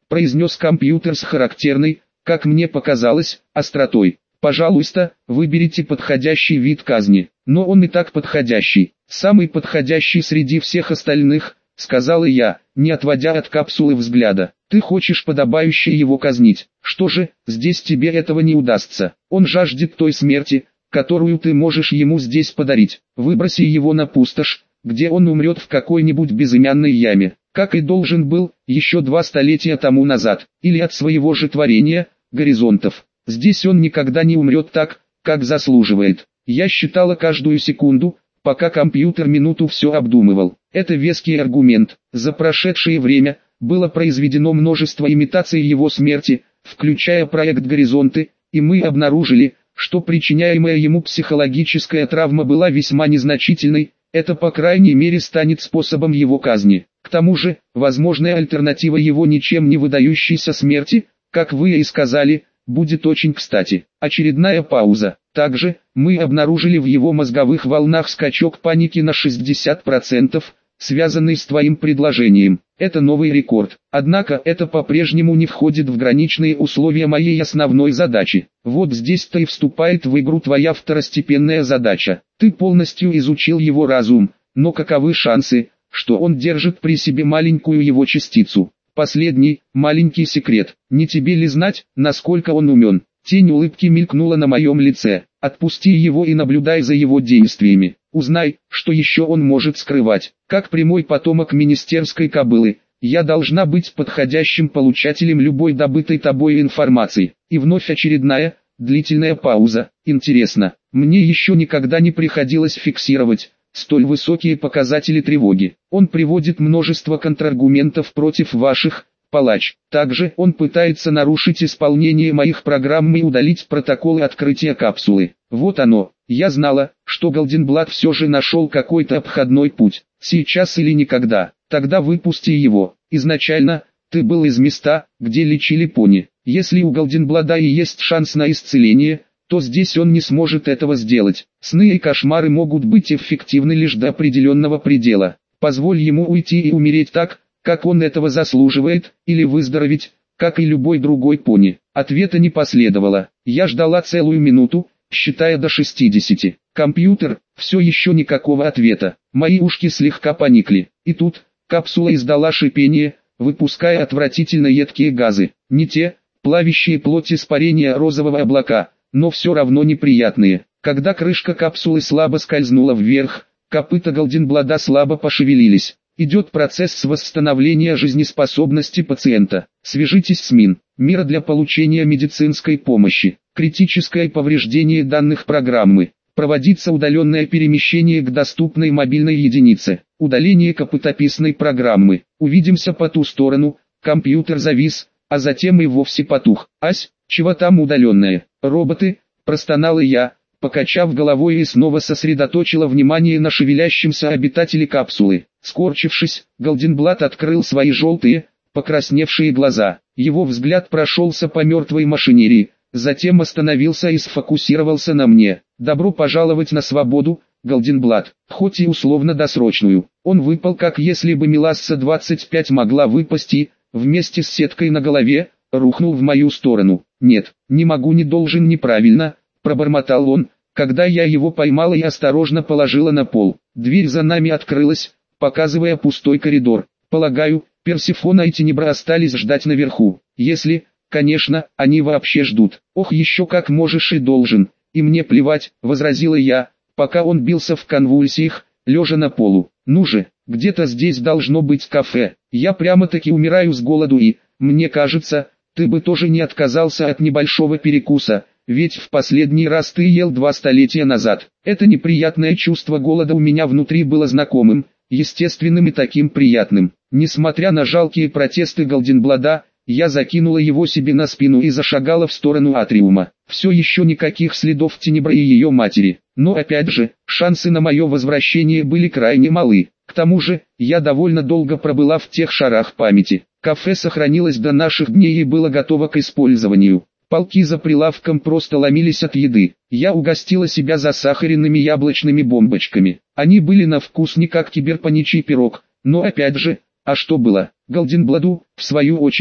произнес компьютер с характерной, как мне показалось, остротой. Пожалуйста, выберите подходящий вид казни. Но он и так подходящий, самый подходящий среди всех остальных, сказала я, не отводя от капсулы взгляда. Ты хочешь подобающе его казнить. Что же, здесь тебе этого не удастся. Он жаждет той смерти, которую ты можешь ему здесь подарить. Выброси его на пустошь, где он умрет в какой-нибудь безымянной яме, как и должен был, еще два столетия тому назад, или от своего же творения, горизонтов. Здесь он никогда не умрет так, как заслуживает. Я считала каждую секунду, пока компьютер минуту все обдумывал. Это веский аргумент. За прошедшее время было произведено множество имитаций его смерти, включая проект «Горизонты», и мы обнаружили, что причиняемая ему психологическая травма была весьма незначительной. Это по крайней мере станет способом его казни. К тому же, возможная альтернатива его ничем не выдающейся смерти, как вы и сказали, будет очень кстати. Очередная пауза. Также, мы обнаружили в его мозговых волнах скачок паники на шестьдесят процентов, связанный с твоим предложением. Это новый рекорд. Однако это по-прежнему не входит в граничные условия моей основной задачи. Вот здесь-то и вступает в игру твоя второстепенная задача. Ты полностью изучил его разум, но каковы шансы, что он держит при себе маленькую его частицу? Последний, маленький секрет. Не тебе ли знать, насколько он умен? Тень улыбки мелькнула на моем лице. Отпусти его и наблюдай за его действиями. Узнай, что еще он может скрывать. Как прямой потомок министерской кобылы, я должна быть подходящим получателем любой добытой тобой информации. И вновь очередная, длительная пауза. Интересно, мне еще никогда не приходилось фиксировать столь высокие показатели тревоги. Он приводит множество контраргументов против ваших, палач. Также он пытается нарушить исполнение моих программ и удалить протоколы открытия капсулы. Вот оно. Я знала, что Голденблат все же нашел какой-то обходной путь. Сейчас или никогда. Тогда выпусти его. Изначально, ты был из места, где лечили пони. Если у Голденблада и есть шанс на исцеление, то здесь он не сможет этого сделать. Сны и кошмары могут быть эффективны лишь до определенного предела. Позволь ему уйти и умереть так, как он этого заслуживает, или выздороветь, как и любой другой пони. Ответа не последовало. Я ждала целую минуту, считая до шестидесяти. Компьютер, все еще никакого ответа. Мои ушки слегка поникли. И тут, капсула издала шипение, выпуская отвратительно едкие газы. Не те, плавящие плоть испарения розового облака, но все равно неприятные. Когда крышка капсулы слабо скользнула вверх, копыта Голденблада слабо пошевелились. Идет процесс восстановления жизнеспособности пациента. Свяжитесь с МИН. Мира для получения медицинской помощи. Критическое повреждение данных программы. Проводится удаленное перемещение к доступной мобильной единице. Удаление копытописной программы. Увидимся по ту сторону. Компьютер завис, а затем и вовсе потух. Ась, чего там удаленное? Роботы, простонала я, покачав головой и снова сосредоточила внимание на шевелящемся обитателе капсулы. Скорчившись, Голденблат открыл свои желтые, покрасневшие глаза. Его взгляд прошелся по мертвой машинерии, затем остановился и сфокусировался на мне. «Добро пожаловать на свободу, Голденблат, хоть и условно-досрочную». Он выпал, как если бы Миласса двадцать пять могла выпасть и, вместе с сеткой на голове, рухнул в мою сторону. «Нет, не могу, не должен, неправильно», — пробормотал он, когда я его поймала и осторожно положила на пол. Дверь за нами открылась, показывая пустой коридор. Полагаю, Персефона и Тенебра остались ждать наверху. Если, конечно, они вообще ждут. Ох, еще как можешь и должен. И мне плевать, возразила я, пока он бился в конвульсиях, лежа на полу. Ну же, где-то здесь должно быть кафе. Я прямо-таки умираю с голоду и, мне кажется, ты бы тоже не отказался от небольшого перекуса, ведь в последний раз ты ел два столетия назад. Это неприятное чувство голода у меня внутри было знакомым, естественным и таким приятным. Несмотря на жалкие протесты Голденблада, я закинула его себе на спину и зашагала в сторону атриума. Все еще никаких следов Тенебры и ее матери. Но опять же, шансы на мое возвращение были крайне малы. К тому же, я довольно долго пробыла в тех шарах памяти. Кафе сохранилось до наших дней и было готово к использованию. Полки за прилавком просто ломились от еды. Я угостила себя засахаренными яблочными бомбочками. Они были на вкус не как киберпаничий пирог, но опять же, а что было? Голденбладу, в свою очередь,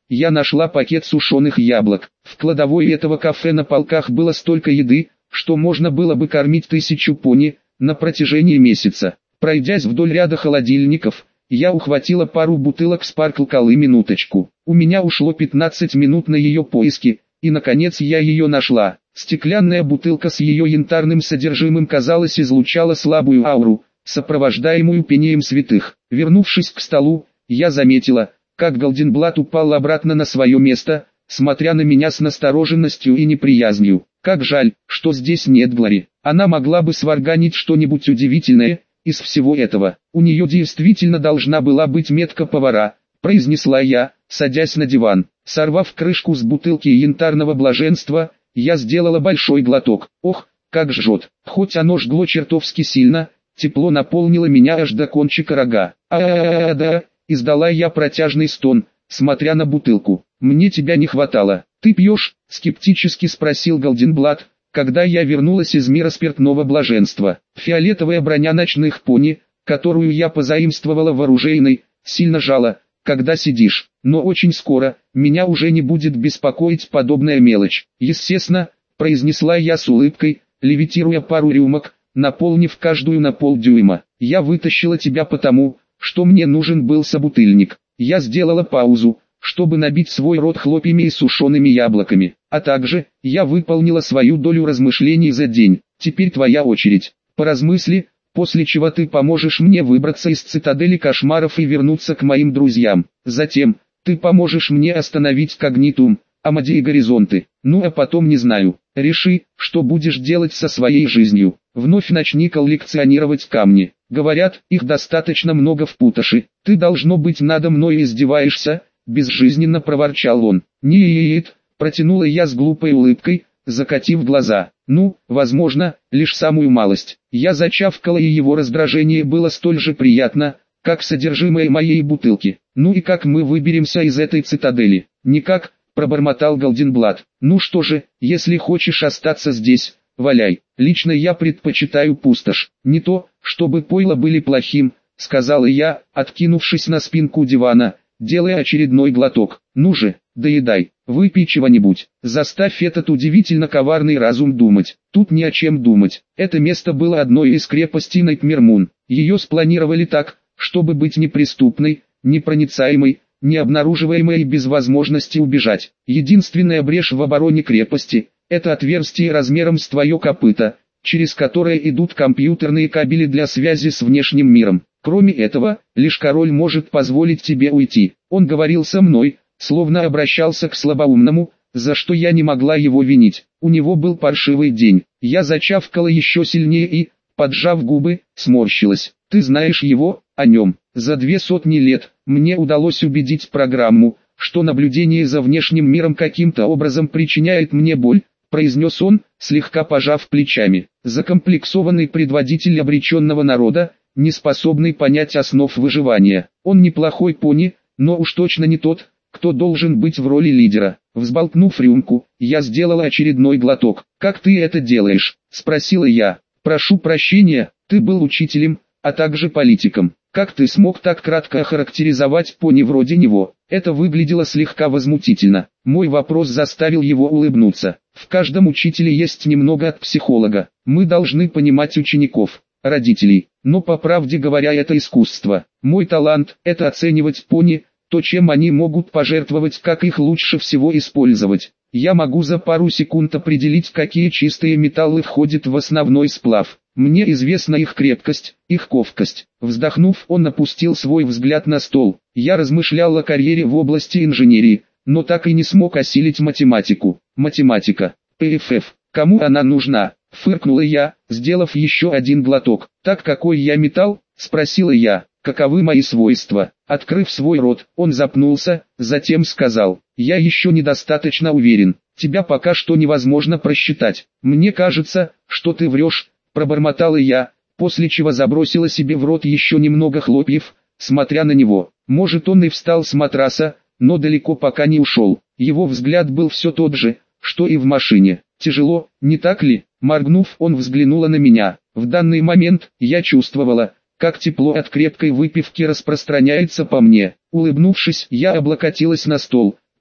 я нашла пакет сушеных яблок. В кладовой этого кафе на полках было столько еды, что можно было бы кормить тысячу пони на протяжении месяца. Пройдясь вдоль ряда холодильников, я ухватила пару бутылок Sparkle Cola. Минуточку. У меня ушло пятнадцать минут на ее поиски, и наконец я ее нашла. Стеклянная бутылка с ее янтарным содержимым, казалось, излучала слабую ауру, сопровождаемую пением святых. Вернувшись к столу, я заметила, как Голденблат упал обратно на свое место, смотря на меня с настороженностью и неприязнью. Как жаль, что здесь нет Глори. Она могла бы сварганить что-нибудь удивительное из всего этого. У нее действительно должна была быть метка повара, произнесла я, садясь на диван. Сорвав крышку с бутылки янтарного блаженства, я сделала большой глоток. Ох, как жжет. Хоть оно жгло чертовски сильно, тепло наполнило меня аж до кончика рога. А-а-а-а-да, издала я протяжный стон, смотря на бутылку. Мне тебя не хватало. Ты пьешь? Скептически спросил Голденблат, когда я вернулась из мира спиртного блаженства. Фиолетовая броня ночных пони, которую я позаимствовала в оружейной, сильно жала, когда сидишь. Но очень скоро, меня уже не будет беспокоить подобная мелочь. Естественно, произнесла я с улыбкой, левитируя пару рюмок, наполнив каждую на полдюйма. Я вытащила тебя потому, что мне нужен был собутыльник. Я сделала паузу, чтобы набить свой рот хлопьями и сушеными яблоками. А также, я выполнила свою долю размышлений за день. Теперь твоя очередь. Поразмысли, после чего ты поможешь мне выбраться из цитадели кошмаров и вернуться к моим друзьям. Затем, ты поможешь мне остановить Когнитум, Амади и Горизонты. Ну а потом не знаю. Реши, что будешь делать со своей жизнью. Вновь начни коллекционировать камни. Говорят, их достаточно много в пустоши. Ты, должно быть, надо мной издеваешься, безжизненно проворчал он. Нет, протянула я с глупой улыбкой, закатив глаза. Ну, возможно, лишь самую малость. Я зачавкала, и его раздражение было столь же приятно, как содержимое моей бутылки. Ну и как мы выберемся из этой цитадели? Никак, пробормотал Голденблат. Ну что же, если хочешь остаться здесь, валяй. Лично я предпочитаю пустошь. Не то, чтобы пойла были плохим, сказала я, откинувшись на спинку дивана, делая очередной глоток. Ну же, доедай, выпей чего-нибудь. Заставь этот удивительно коварный разум думать. Тут не о чем думать. Это место было одной из крепостей Найтмер-Мун. Ее спланировали так, чтобы быть неприступной, непроницаемой, необнаруживаемой и без возможности убежать. Единственная брешь в обороне крепости – это отверстие размером с твое копыто, через которое идут компьютерные кабели для связи с внешним миром. Кроме этого, лишь король может позволить тебе уйти. Он говорил со мной, словно обращался к слабоумному, за что я не могла его винить. У него был паршивый день. Я зачавкала еще сильнее и, поджав губы, сморщилась. Ты знаешь его, о нем. За две сотни лет мне удалось убедить программу, что наблюдение за внешним миром каким-то образом причиняет мне боль, произнес он, слегка пожав плечами. Закомплексованный предводитель обреченного народа, не способный понять основ выживания. Он неплохой пони, но уж точно не тот, кто должен быть в роли лидера. Взболтнув рюмку, я сделала очередной глоток. «Как ты это делаешь?» – спросила я. «Прошу прощения, ты был учителем, а также политиком. Как ты смог так кратко охарактеризовать пони вроде него?» Это выглядело слегка возмутительно. Мой вопрос заставил его улыбнуться. В каждом учителе есть немного от психолога. Мы должны понимать учеников, родителей. Но по правде говоря, это искусство. Мой талант – это оценивать пони, то, чем они могут пожертвовать, как их лучше всего использовать. Я могу за пару секунд определить, какие чистые металлы входят в основной сплав. Мне известна их крепкость, их ковкость. Вздохнув, он опустил свой взгляд на стол. Я размышлял о карьере в области инженерии, но так и не смог осилить математику. Математика. ПФФ. Кому она нужна? Фыркнула я, сделав еще один глоток. Так какой я металл? Спросила я. Каковы мои свойства? Открыв свой рот, он запнулся, затем сказал. Я еще недостаточно уверен. Тебя пока что невозможно просчитать. Мне кажется, что ты врешь, пробормотала я, после чего забросила себе в рот еще немного хлопьев, смотря на него. Может, он и встал с матраса, но далеко пока не ушел. Его взгляд был все тот же, что и в машине. Тяжело, не так ли? Моргнув, он взглянула на меня. В данный момент я чувствовала, как тепло от крепкой выпивки распространяется по мне. Улыбнувшись, я облокотилась на стол,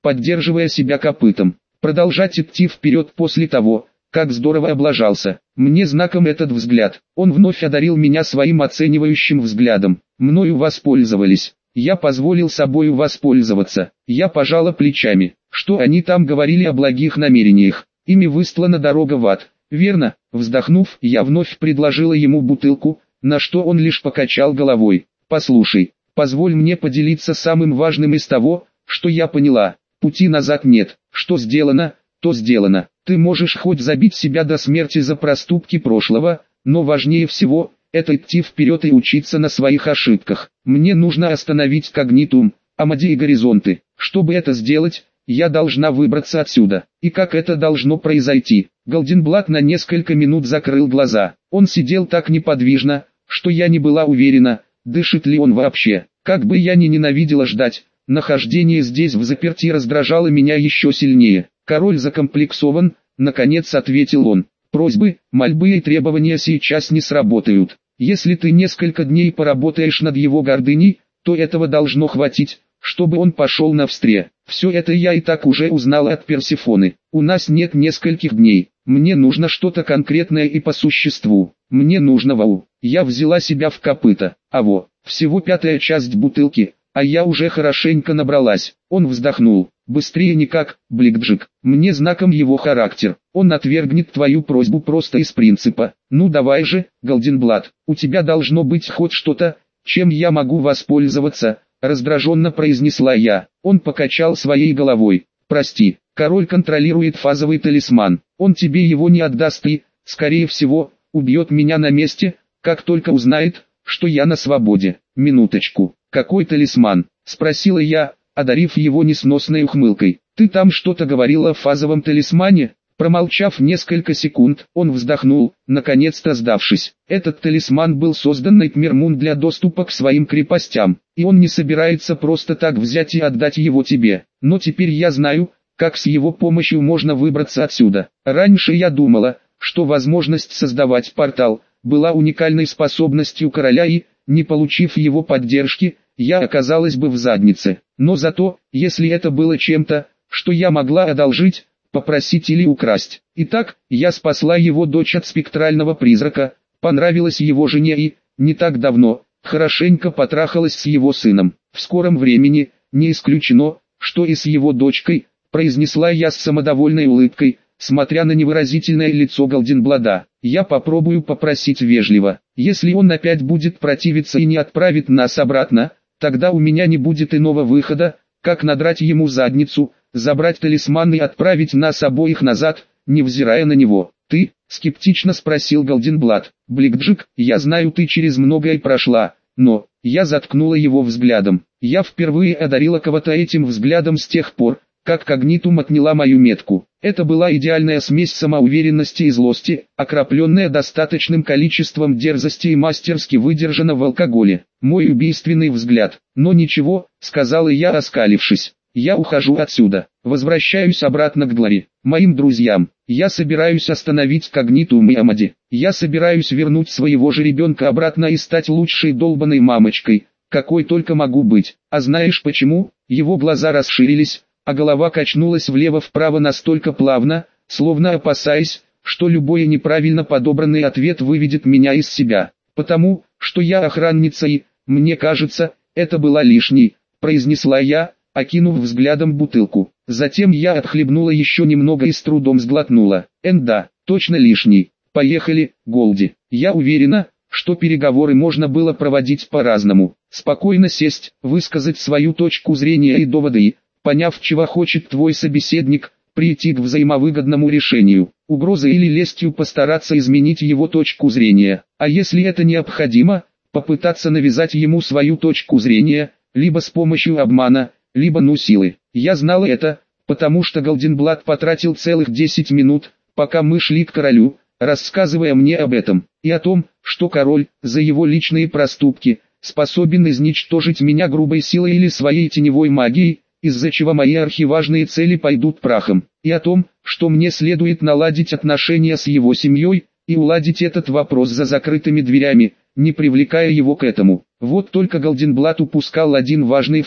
поддерживая себя копытом. Продолжать идти вперед после того, как здорово облажался. Мне знаком этот взгляд. Он вновь одарил меня своим оценивающим взглядом. Мною воспользовались. Я позволил собою воспользоваться. Я пожала плечами. Что они там говорили о благих намерениях? Ими выстлана дорога в ад. Верно. Вздохнув, я вновь предложила ему бутылку, на что он лишь покачал головой. Послушай, позволь мне поделиться самым важным из того, что я поняла. Пути назад нет. Что сделано, то сделано. Ты можешь хоть забить себя до смерти за проступки прошлого, но важнее всего – это идти вперед и учиться на своих ошибках. Мне нужно остановить когнитум, амади и горизонты. Чтобы это сделать, я должна выбраться отсюда. И как это должно произойти? Голденблат на несколько минут закрыл глаза. Он сидел так неподвижно, что я не была уверена, дышит ли он вообще. Как бы я ни ненавидела ждать, нахождение здесь взаперти раздражало меня еще сильнее. Король закомплексован, наконец ответил он. Просьбы, мольбы и требования сейчас не сработают. Если ты несколько дней поработаешь над его гордыней, то этого должно хватить, чтобы он пошел навстречу. Все это я и так уже узнала от Персефоны. У нас нет нескольких дней. Мне нужно что-то конкретное и по существу. Мне нужно вау. Я взяла себя в копыта. А во, всего пятая часть бутылки, а я уже хорошенько набралась. Он вздохнул. Быстрее никак, Бликджик. Мне знаком его характер. Он отвергнет твою просьбу просто из принципа. Ну давай же, Голденблат, у тебя должно быть хоть что-то, чем я могу воспользоваться, раздраженно произнесла я. Он покачал своей головой. Прости, король контролирует фазовый талисман. Он тебе его не отдаст и, скорее всего, убьет меня на месте, как только узнает, что я на свободе. Минуточку, какой талисман? Спросила я, одарив его несносной ухмылкой. «Ты там что-то говорил о фазовом талисмане?» Промолчав несколько секунд, он вздохнул, наконец-то сдавшись. «Этот талисман был создан Найтмермун для доступа к своим крепостям, и он не собирается просто так взять и отдать его тебе. Но теперь я знаю, как с его помощью можно выбраться отсюда. Раньше я думала, что возможность создавать портал была уникальной способностью короля и, не получив его поддержки, я оказалась бы в заднице. Но зато, если это было чем-то, что я могла одолжить, попросить или украсть. Итак, я спасла его дочь от спектрального призрака, понравилась его жене и, не так давно, хорошенько потрахалась с его сыном. В скором времени, не исключено, что и с его дочкой, произнесла я с самодовольной улыбкой, смотря на невыразительное лицо Голденблада. Я попробую попросить вежливо. Если он опять будет противиться и не отправит нас обратно, тогда у меня не будет иного выхода, как надрать ему задницу, забрать талисман и отправить нас обоих назад, невзирая на него. «Ты?» — скептично спросил Голденблат. «Бликджик, я знаю, ты через многое прошла, но...» Я заткнула его взглядом. Я впервые одарила кого-то этим взглядом с тех пор, как когнитум отняла мою метку. Это была идеальная смесь самоуверенности и злости, окропленная достаточным количеством дерзости и мастерски выдержана в алкоголе. Мой убийственный взгляд. «Но ничего», — сказала я, оскалившись. «Я ухожу отсюда. Возвращаюсь обратно к Глори, моим друзьям. Я собираюсь остановить когнитум и Амади. Я собираюсь вернуть своего же ребенка обратно и стать лучшей долбаной мамочкой, какой только могу быть. А знаешь почему?» Его глаза расширились, а голова качнулась влево-вправо настолько плавно, словно опасаясь, что любой неправильно подобранный ответ выведет меня из себя. «Потому, что я охранница и, мне кажется, это была лишней», — произнесла я, окинув взглядом бутылку. Затем я отхлебнула еще немного и с трудом сглотнула. «Эн да, точно лишний. Поехали, Голди. Я уверена, что переговоры можно было проводить по-разному. Спокойно сесть, высказать свою точку зрения и доводы и, поняв, чего хочет твой собеседник, прийти к взаимовыгодному решению. Угрозой или лестью постараться изменить его точку зрения. А если это необходимо, попытаться навязать ему свою точку зрения, либо с помощью обмана, либо ну силы. Я знала это, потому что Голденблат потратил целых десять минут, пока мы шли к королю, рассказывая мне об этом, и о том, что король, за его личные проступки, способен изничтожить меня грубой силой или своей теневой магией, из-за чего мои архиважные цели пойдут прахом, и о том, что мне следует наладить отношения с его семьей, и уладить этот вопрос за закрытыми дверями, не привлекая его к этому. Вот только Голденблат упускал один важный факт.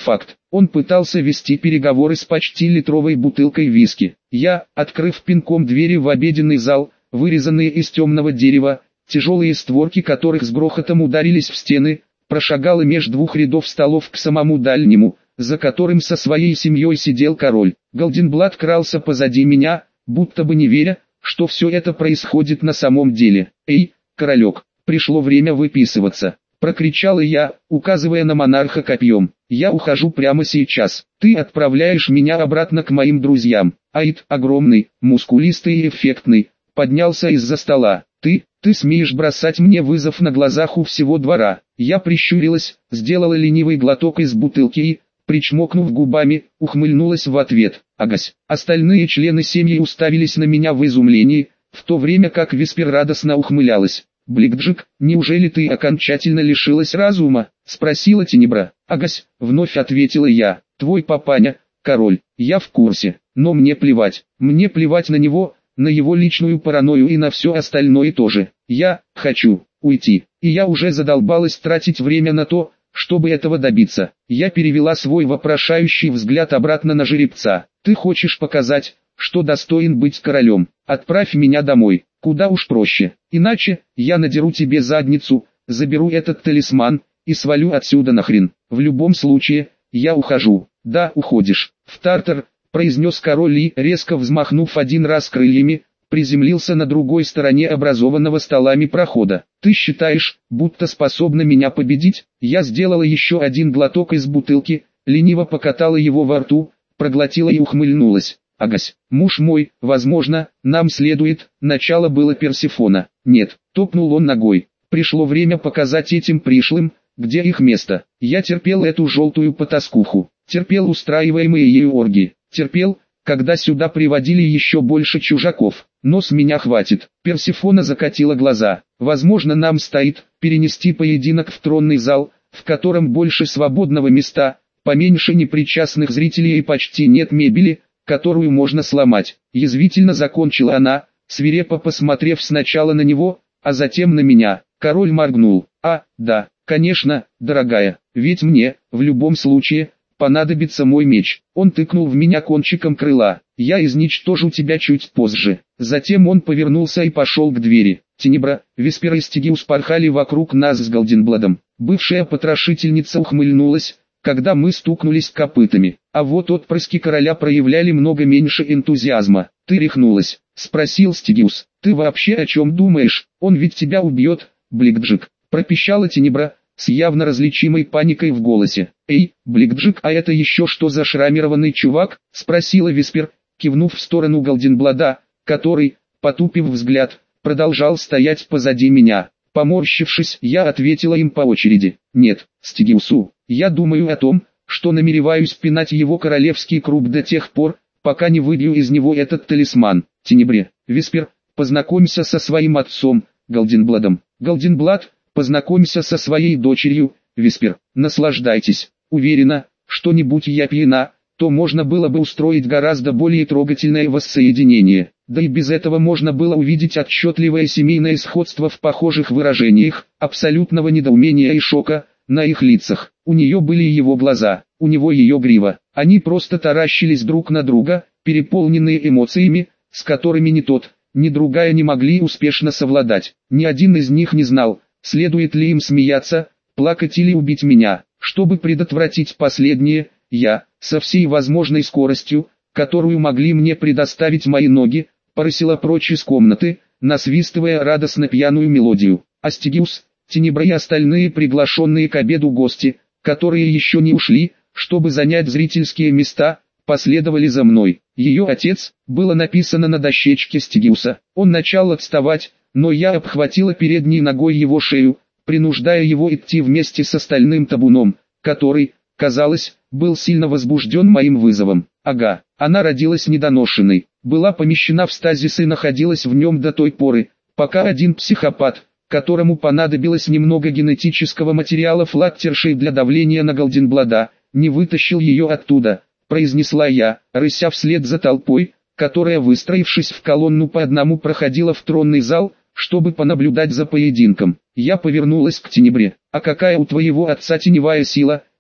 Он пытался вести переговоры с почти литровой бутылкой виски. Я, открыв пинком двери в обеденный зал, вырезанные из темного дерева, тяжелые створки которых с грохотом ударились в стены, прошагала меж двух рядов столов к самому дальнему, за которым со своей семьей сидел король. Галденблат крался позади меня, будто бы не веря, что все это происходит на самом деле. «Эй, королек, пришло время выписываться!» — прокричал я, указывая на монарха копьем. «Я ухожу прямо сейчас. Ты отправляешь меня обратно к моим друзьям». Аид, огромный, мускулистый и эффектный, поднялся из-за стола. «Ты, ты смеешь бросать мне вызов на глазах у всего двора?» Я прищурилась, сделала ленивый глоток из бутылки и, причмокнув губами, ухмыльнулась в ответ. «Агась!» Остальные члены семьи уставились на меня в изумлении, в то время как Виспер радостно ухмылялась. «Бликджик, неужели ты окончательно лишилась разума?» — спросила Тенебра. «Агась», — вновь ответила я, — «твой папаня, король, я в курсе, но мне плевать, мне плевать на него, на его личную паранойю и на все остальное тоже. Я хочу уйти, и я уже задолбалась тратить время на то, чтобы этого добиться». Я перевела свой вопрошающий взгляд обратно на жеребца. «Ты хочешь показать, что достоин быть королем? Отправь меня домой, куда уж проще. Иначе, я надеру тебе задницу, заберу этот талисман и свалю отсюда нахрен. В любом случае, я ухожу». «Да, уходишь, в Тартар», — произнес король и, резко взмахнув один раз крыльями, приземлился на другой стороне образованного столами прохода. «Ты считаешь, будто способна меня победить?» Я сделала еще один глоток из бутылки, лениво покатала его во рту, проглотила и ухмыльнулась. «Агась, муж мой, возможно, нам следует», начало было Персефона. «Нет», топнул он ногой, «пришло время показать этим пришлым, где их место». Я терпел эту желтую потаскуху, терпел устраиваемые ею оргии, терпел, когда сюда приводили еще больше чужаков, но с меня хватит. Персефона закатила глаза. «Возможно, нам стоит перенести поединок в тронный зал, в котором больше свободного места, поменьше непричастных зрителей и почти нет мебели, которую можно сломать». Язвительно закончила она, свирепо посмотрев сначала на него, а затем на меня. Король моргнул. «А, да, конечно, дорогая, ведь мне, в любом случае, понадобится мой меч». Он тыкнул в меня кончиком крыла. «Я изничтожу тебя чуть позже». Затем он повернулся и пошел к двери. Тенебра, Виспер и Стигиус порхали вокруг нас с Галденбладом. Бывшая потрошительница ухмыльнулась, когда мы стукнулись копытами. А вот отпрыски короля проявляли много меньше энтузиазма. «Ты рехнулась?» — спросил Стигиус. «Ты вообще о чем думаешь? Он ведь тебя убьет, Бликджик», — пропищала Тенебра, с явно различимой паникой в голосе. «Эй, Бликджик, а это еще что за шрамированный чувак?» — спросила Виспер, кивнув в сторону Галденблада, который, потупив взгляд, продолжал стоять позади меня. Поморщившись, я ответила им по очереди. «Нет, Стигиусу, я думаю о том, что намереваюсь пинать его королевский круг до тех пор, пока не выбью из него этот талисман». Тенебре, Виспер, познакомься со своим отцом, Галденбладом. Галденблад, познакомься со своей дочерью, Виспер. Наслаждайтесь. Уверена, что не будь я пьяна, то можно было бы устроить гораздо более трогательное воссоединение. Да и без этого можно было увидеть отчетливое семейное сходство в похожих выражениях, абсолютного недоумения и шока, на их лицах. У нее были его глаза, у него ее грива. Они просто таращились друг на друга, переполненные эмоциями, с которыми ни тот, ни другая не могли успешно совладать. Ни один из них не знал, следует ли им смеяться, плакать или убить меня. Чтобы предотвратить последнее, я, со всей возможной скоростью, которую могли мне предоставить мои ноги, порысила прочь из комнаты, насвистывая радостно пьяную мелодию. Астигиус, Тенебра и остальные приглашенные к обеду гости, которые еще не ушли, чтобы занять зрительские места, последовали за мной. Ее отец, было написано на дощечке Стигиуса. Он начал отставать, но я обхватила передней ногой его шею, принуждая его идти вместе с остальным табуном, который, казалось, был сильно возбужден моим вызовом. Ага, она родилась недоношенной, была помещена в стазис и находилась в нем до той поры, пока один психопат, которому понадобилось немного генетического материала флаттершей для давления на Галденблада, не вытащил ее оттуда, произнесла я, рыся вслед за толпой, которая, выстроившись в колонну по одному, проходила в тронный зал, чтобы понаблюдать за поединком. Я повернулась к Тенебре. «А какая у твоего отца теневая сила?»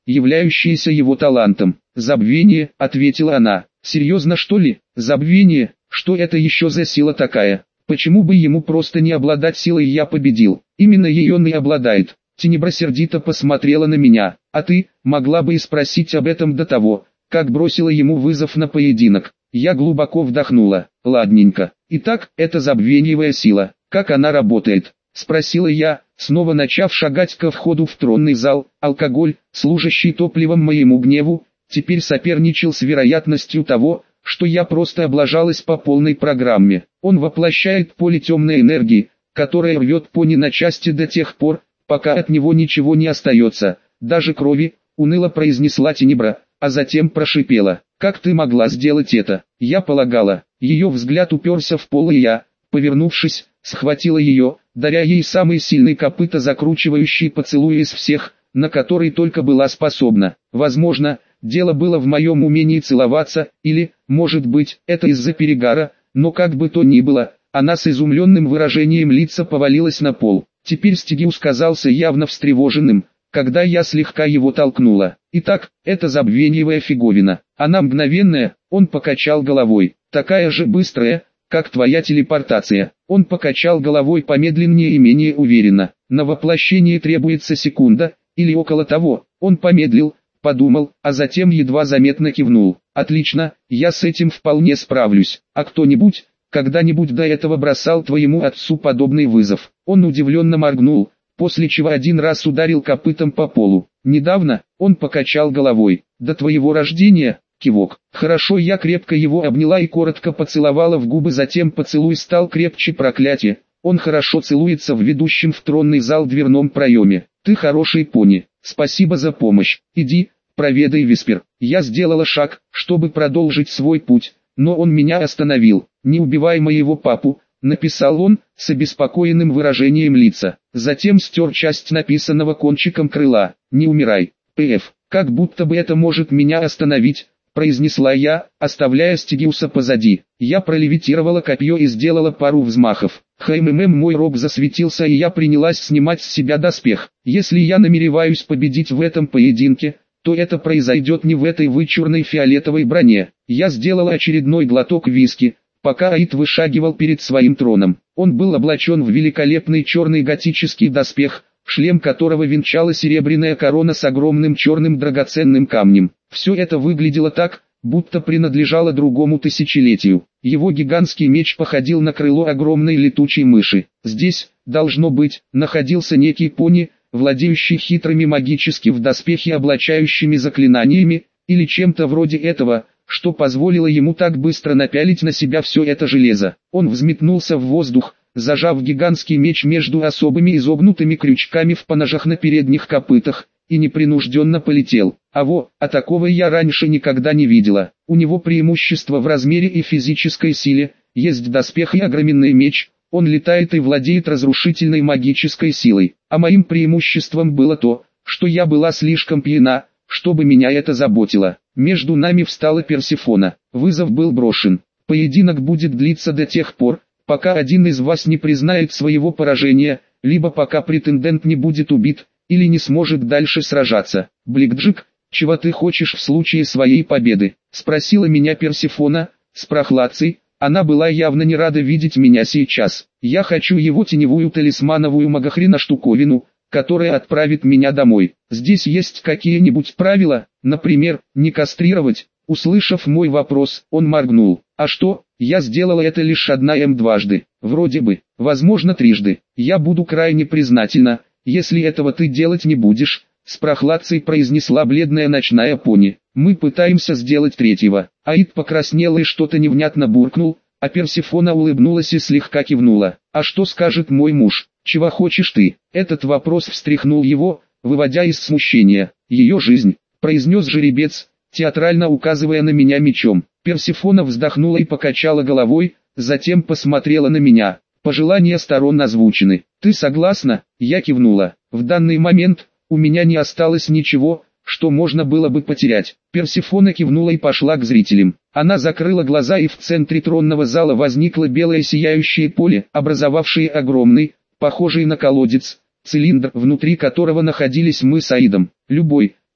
являющиеся его талантом. «Забвение», — ответила она. «Серьезно, что ли? Забвение? Что это еще за сила такая? Почему бы ему просто не обладать силой?» «Я победил. Именно ее он и обладает». Тенебра сердито посмотрела на меня. «А ты, могла бы и спросить об этом до того, как бросила ему вызов на поединок». Я глубоко вдохнула. «Ладненько. Итак, это забвениевая сила. Как она работает?» — спросила я, снова начав шагать ко входу в тронный зал. Алкоголь, служащий топливом моему гневу, теперь соперничал с вероятностью того, что я просто облажалась по полной программе. Он воплощает поле темной энергии, которая рвет пони на части до тех пор, пока от него ничего не остается, даже крови, уныло произнесла Тенебра, а затем прошипела: «Как ты могла сделать это?» Я полагала. Ее взгляд уперся в пол, и я, повернувшись, схватила ее, даря ей самый сильный копыто закручивающий поцелуй из всех, на который только была способна. Возможно, дело было в моем умении целоваться, или, может быть, это из-за перегара, но как бы то ни было, она с изумленным выражением лица повалилась на пол. Теперь Стигиус казался явно встревоженным, когда я слегка его толкнула. «Итак, это забвениевая фиговина. Она мгновенная», — он покачал головой, «такая же быстрая, как твоя телепортация». Он покачал головой помедленнее и менее уверенно. «На воплощение требуется секунда, или около того». Он помедлил, подумал, а затем едва заметно кивнул. «Отлично, я с этим вполне справлюсь. А кто-нибудь когда-нибудь до этого бросал твоему отцу подобный вызов?» Он удивленно моргнул, после чего один раз ударил копытом по полу. «Недавно?» — он покачал головой. «До твоего рождения?» — кивок. «Хорошо». Я крепко его обняла и коротко поцеловала в губы, затем поцелуй стал крепче. «Проклятие! Он хорошо целуется в ведущем в тронный зал дверном проеме. Ты хороший пони. Спасибо за помощь. Иди, проведай Виспер». Я сделала шаг, чтобы продолжить свой путь, но он меня остановил. «Не убивай моего папу», — написал он, с обеспокоенным выражением лица. Затем стер часть написанного кончиком крыла. «Не умирай, П.Ф. Как будто бы это может меня остановить», — произнесла я, оставляя Стигиуса позади. Я пролевитировала копье и сделала пару взмахов. Хмм, мой рог засветился, и я принялась снимать с себя доспех. Если я намереваюсь победить в этом поединке, то это произойдет не в этой вычурной фиолетовой броне. Я сделала очередной глоток виски, пока Аид вышагивал перед своим троном. Он был облачен в великолепный черный готический доспех, шлем которого венчала серебряная корона с огромным черным драгоценным камнем. Все это выглядело так, будто принадлежало другому тысячелетию. Его гигантский меч походил на крыло огромной летучей мыши. Здесь, должно быть, находился некий пони, владеющий хитрыми магически в доспехе облачающими заклинаниями, или чем-то вроде этого, что позволило ему так быстро напялить на себя все это железо. Он взметнулся в воздух, зажав гигантский меч между особыми изогнутыми крючками в поножах на передних копытах, и непринужденно полетел. А во, а такого я раньше никогда не видела. У него преимущество в размере и физической силе, есть доспех и огроменный меч, он летает и владеет разрушительной магической силой. А моим преимуществом было то, что я была слишком пьяна, чтобы меня это заботило. Между нами встала Персефона. Вызов был брошен. Поединок будет длиться до тех пор, пока один из вас не признает своего поражения, либо пока претендент не будет убит, или не сможет дальше сражаться. «Бликджик, чего ты хочешь в случае своей победы?» — спросила меня Персефона, с прохладцей. Она была явно не рада видеть меня сейчас. «Я хочу его теневую талисмановую магохрена штуковину, которая отправит меня домой. Здесь есть какие-нибудь правила, например, не кастрировать?» Услышав мой вопрос, он моргнул. «А что, я сделала это лишь одна М дважды, вроде бы, возможно трижды. Я буду крайне признательна, если этого ты делать не будешь», — с прохладцей произнесла бледная ночная пони. «Мы пытаемся сделать третьего». Аид покраснел и что-то невнятно буркнул, а Персефона улыбнулась и слегка кивнула. «А что скажет мой муж? Чего хочешь ты?» Этот вопрос встряхнул его, выводя из смущения. «Ее жизнь», — произнес жеребец, театрально указывая на меня мечом. Персефона вздохнула и покачала головой, затем посмотрела на меня. «Пожелания сторон озвучены. Ты согласна?» Я кивнула. «В данный момент у меня не осталось ничего, что можно было бы потерять». Персефона кивнула и пошла к зрителям. Она закрыла глаза, и в центре тронного зала возникло белое сияющее поле, образовавшее огромный, похожий на колодец, цилиндр, внутри которого находились мы с Аидом. Любой,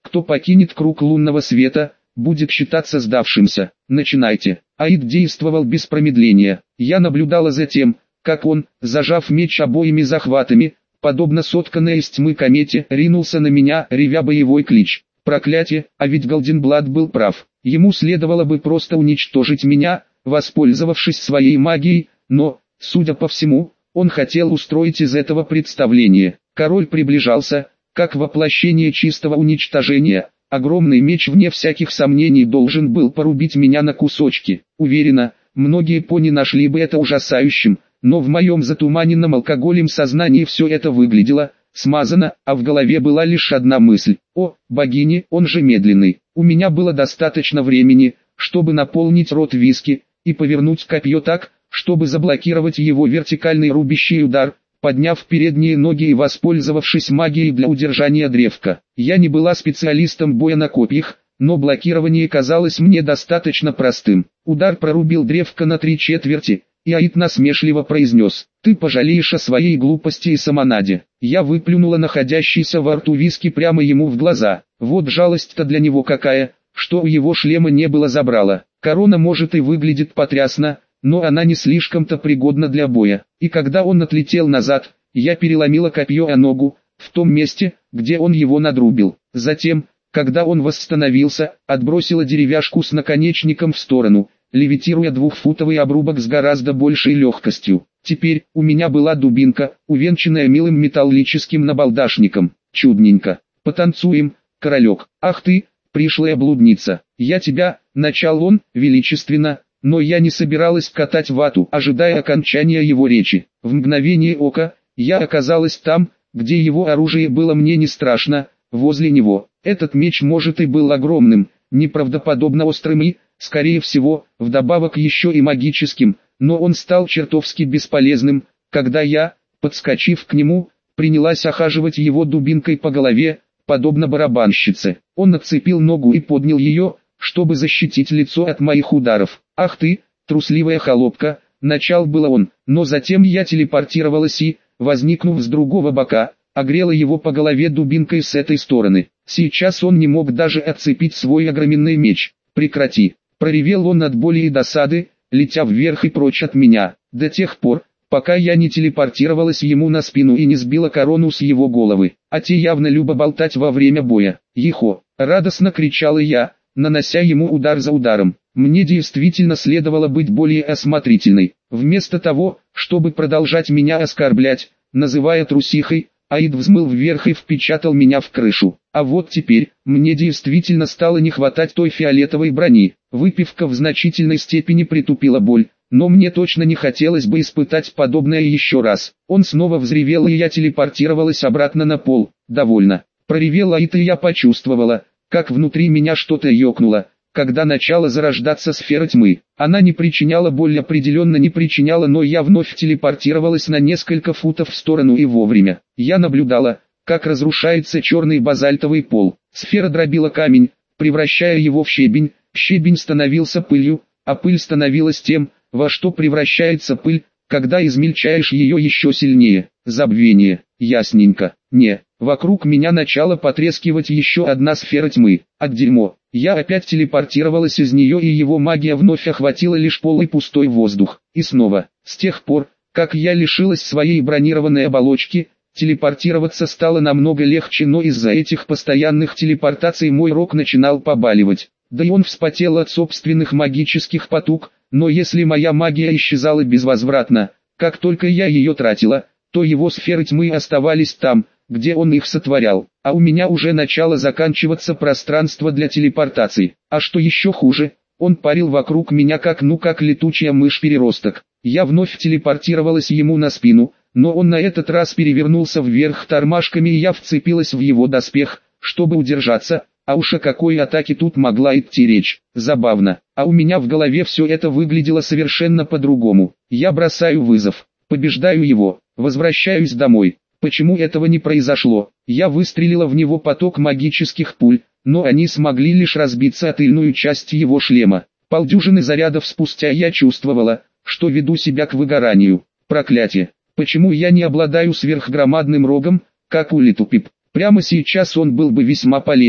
Кто покинет круг лунного света, будет считаться сдавшимся. Начинайте. Аид действовал без промедления. Я наблюдала за тем, как он, зажав меч обоими захватами, подобно сотканной из тьмы комете, ринулся на меня, ревя боевой клич. Проклятие, а ведь Голденблад был прав. Ему следовало бы просто уничтожить меня, воспользовавшись своей магией, но, судя по всему, он хотел устроить из этого представление. Король приближался, как воплощение чистого уничтожения. Огромный меч вне всяких сомнений должен был порубить меня на кусочки. Уверена, многие пони нашли бы это ужасающим, но в моем затуманенном алкоголем сознании все это выглядело смазано, а в голове была лишь одна мысль: о, богини, он же медленный. У меня было достаточно времени, чтобы наполнить рот виски и повернуть копье так, чтобы заблокировать его вертикальный рубящий удар, подняв передние ноги и воспользовавшись магией для удержания древка. Я не была специалистом боя на копьях, но блокирование казалось мне достаточно простым. Удар прорубил древко на три четверти, и Аид насмешливо произнес: «Ты пожалеешь о своей глупости и самонаде». Я выплюнула находящийся во рту виски прямо ему в глаза. Вот жалость-то для него какая, что у его шлема не было забрала. Корона может и выглядит потрясно, но она не слишком-то пригодна для боя. И когда он отлетел назад, я переломила копье о ногу, в том месте, где он его надрубил. Затем, когда он восстановился, отбросила деревяшку с наконечником в сторону, левитируя двухфутовый обрубок с гораздо большей легкостью. Теперь у меня была дубинка, увенчанная милым металлическим набалдашником. Чудненько. Потанцуем, королек. Ах ты, пришлая блудница. Я тебя, начал он, величественно, но я не собиралась катать вату, ожидая окончания его речи. В мгновение ока, я оказалась там, где его оружие было мне не страшно, возле него. Этот меч может и был огромным, неправдоподобно острым и, скорее всего, вдобавок еще и магическим, но он стал чертовски бесполезным, когда я, подскочив к нему, принялась охаживать его дубинкой по голове, подобно барабанщице. Он отцепил ногу и поднял ее, чтобы защитить лицо от моих ударов. «Ах ты, трусливая холопка!» — начал было он, но затем я телепортировалась и, возникнув с другого бока, огрела его по голове дубинкой с этой стороны. Сейчас он не мог даже отцепить свой огроменный меч. «Прекрати!» — проревел он от боли и досады, летя вверх и прочь от меня, до тех пор, пока я не телепортировалась ему на спину и не сбила корону с его головы. А те явно любо болтать во время боя. «Ехо!» — радостно кричала я, нанося ему удар за ударом. Мне действительно следовало быть более осмотрительной. Вместо того, чтобы продолжать меня оскорблять, называя трусихой, Аид взмыл вверх и впечатал меня в крышу. А вот теперь, мне действительно стало не хватать той фиолетовой брони. Выпивка в значительной степени притупила боль, но мне точно не хотелось бы испытать подобное еще раз. Он снова взревел, и я телепортировалась обратно на пол. «Довольно». Проревел Аид, и я почувствовала, как внутри меня что-то ёкнуло, когда начала зарождаться сфера тьмы. Она не причиняла боль, определенно не причиняла, но я вновь телепортировалась на несколько футов в сторону и вовремя. Я наблюдала, как разрушается черный базальтовый пол. Сфера дробила камень, превращая его в щебень, щебень становился пылью, а пыль становилась тем, во что превращается пыль, когда измельчаешь ее еще сильнее. Забвение. Ясненько. Не. Вокруг меня начала потрескивать еще одна сфера тьмы. От дерьмо. Я опять телепортировалась из нее, и его магия вновь охватила лишь полый пустой воздух. И снова. С тех пор, как я лишилась своей бронированной оболочки, телепортироваться стало намного легче, но из-за этих постоянных телепортаций мой рог начинал побаливать. Да и он вспотел от собственных магических потуг, но если моя магия исчезала безвозвратно, как только я ее тратила, то его сферы тьмы оставались там, где он их сотворял, а у меня уже начало заканчиваться пространство для телепортации. А что еще хуже, он парил вокруг меня как ну как летучая мышь-переросток. Я вновь телепортировалась ему на спину, но он на этот раз перевернулся вверх тормашками, и я вцепилась в его доспех, чтобы удержаться, а уж о какой атаке тут могла идти речь. Забавно, а у меня в голове все это выглядело совершенно по-другому. Я бросаю вызов, побеждаю его, возвращаюсь домой. Почему этого не произошло? Я выстрелила в него поток магических пуль, но они смогли лишь разбиться о тыльную часть его шлема. Полдюжины зарядов спустя я чувствовала, что веду себя к выгоранию. Проклятие! Почему я не обладаю сверхгромадным рогом, как у Литупип? Прямо сейчас он был бы весьма полезен.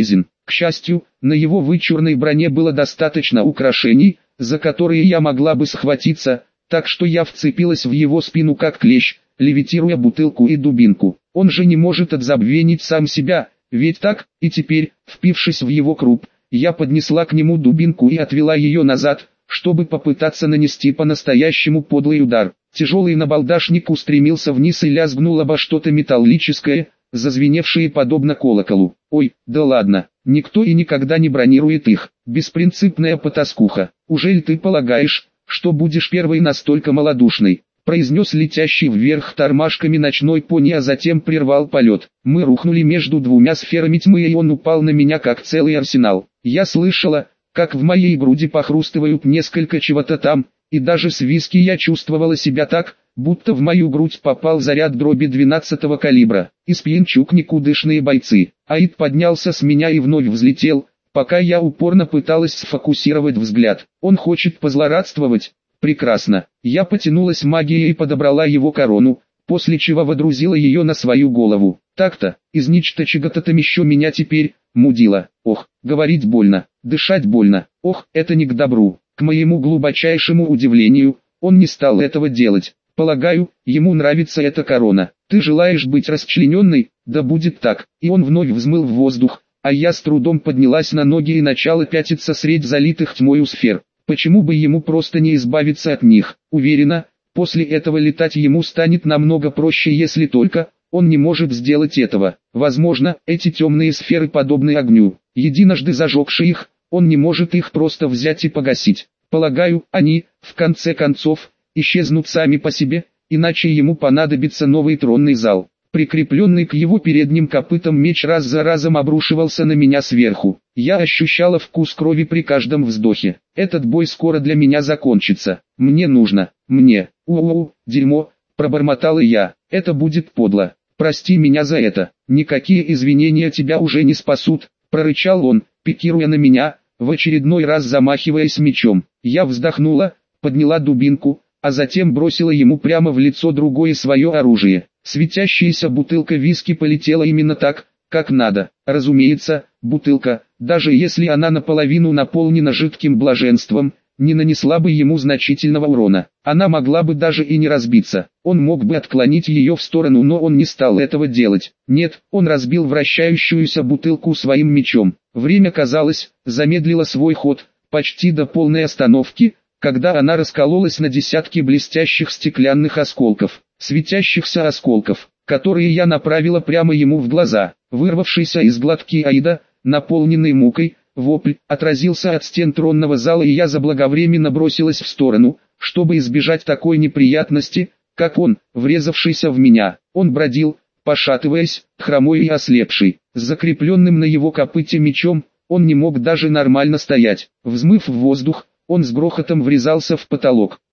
К счастью, на его вычурной броне было достаточно украшений, за которые я могла бы схватиться, так что я вцепилась в его спину как клещ, левитируя бутылку и дубинку. Он же не может отзабвенить сам себя, ведь так, и теперь, впившись в его круп, я поднесла к нему дубинку и отвела ее назад, чтобы попытаться нанести по-настоящему подлый удар. Тяжелый набалдашник устремился вниз и лязгнул обо что-то металлическое, зазвеневшее подобно колоколу. Ой, да ладно, никто и никогда не бронирует их. Беспринципная потаскуха. Ужель ты полагаешь, что будешь первой настолько малодушной? Произнес летящий вверх тормашками ночной пони, а затем прервал полет. Мы рухнули между двумя сферами тьмы, и он упал на меня как целый арсенал. Я слышала, как в моей груди похрустывают несколько чего-то там, и даже с виски я чувствовала себя так, будто в мою грудь попал заряд дроби двенадцатого калибра. Из пьянчук никудышные бойцы. Аид поднялся с меня и вновь взлетел, пока я упорно пыталась сфокусировать взгляд. Он хочет позлорадствовать? Прекрасно. Я потянулась магией и подобрала его корону, после чего водрузила ее на свою голову. Так-то, из ничто чего-то там еще меня теперь мудило. Ох, говорить больно, дышать больно. Ох, это не к добру. К моему глубочайшему удивлению, он не стал этого делать. Полагаю, ему нравится эта корона. Ты желаешь быть расчлененной? Да будет так. И он вновь взмыл в воздух, а я с трудом поднялась на ноги и начала пятиться средь залитых тьмою сфер. Почему бы ему просто не избавиться от них? Уверена, после этого летать ему станет намного проще, если только он не может сделать этого. Возможно, эти темные сферы подобны огню. Единожды зажегши их, он не может их просто взять и погасить. Полагаю, они, в конце концов, исчезнут сами по себе, иначе ему понадобится новый тронный зал. Прикрепленный к его передним копытам меч раз за разом обрушивался на меня сверху. Я ощущала вкус крови при каждом вздохе. Этот бой скоро для меня закончится. Мне нужно, мне, у-у-у, дерьмо, пробормотала я. Это будет подло. Прости меня за это. Никакие извинения тебя уже не спасут, прорычал он, пикируя на меня, в очередной раз замахиваясь мечом. Я вздохнула, подняла дубинку, а затем бросила ему прямо в лицо другое свое оружие. Светящаяся бутылка виски полетела именно так, как надо. Разумеется, бутылка, даже если она наполовину наполнена жидким блаженством, не нанесла бы ему значительного урона. Она могла бы даже и не разбиться. Он мог бы отклонить ее в сторону, но он не стал этого делать. Нет, он разбил вращающуюся бутылку своим мечом. Время, казалось, замедлило свой ход, почти до полной остановки, когда она раскололась на десятки блестящих стеклянных осколков, светящихся осколков, которые я направила прямо ему в глаза. Вырвавшийся из глотки Аида, наполненный мукой, вопль отразился от стен тронного зала, и я заблаговременно бросилась в сторону, чтобы избежать такой неприятности, как он, врезавшийся в меня. Он бродил, пошатываясь, хромой и ослепший. С закрепленным на его копыте мечом, он не мог даже нормально стоять. Взмыв в воздух, он с грохотом врезался в потолок.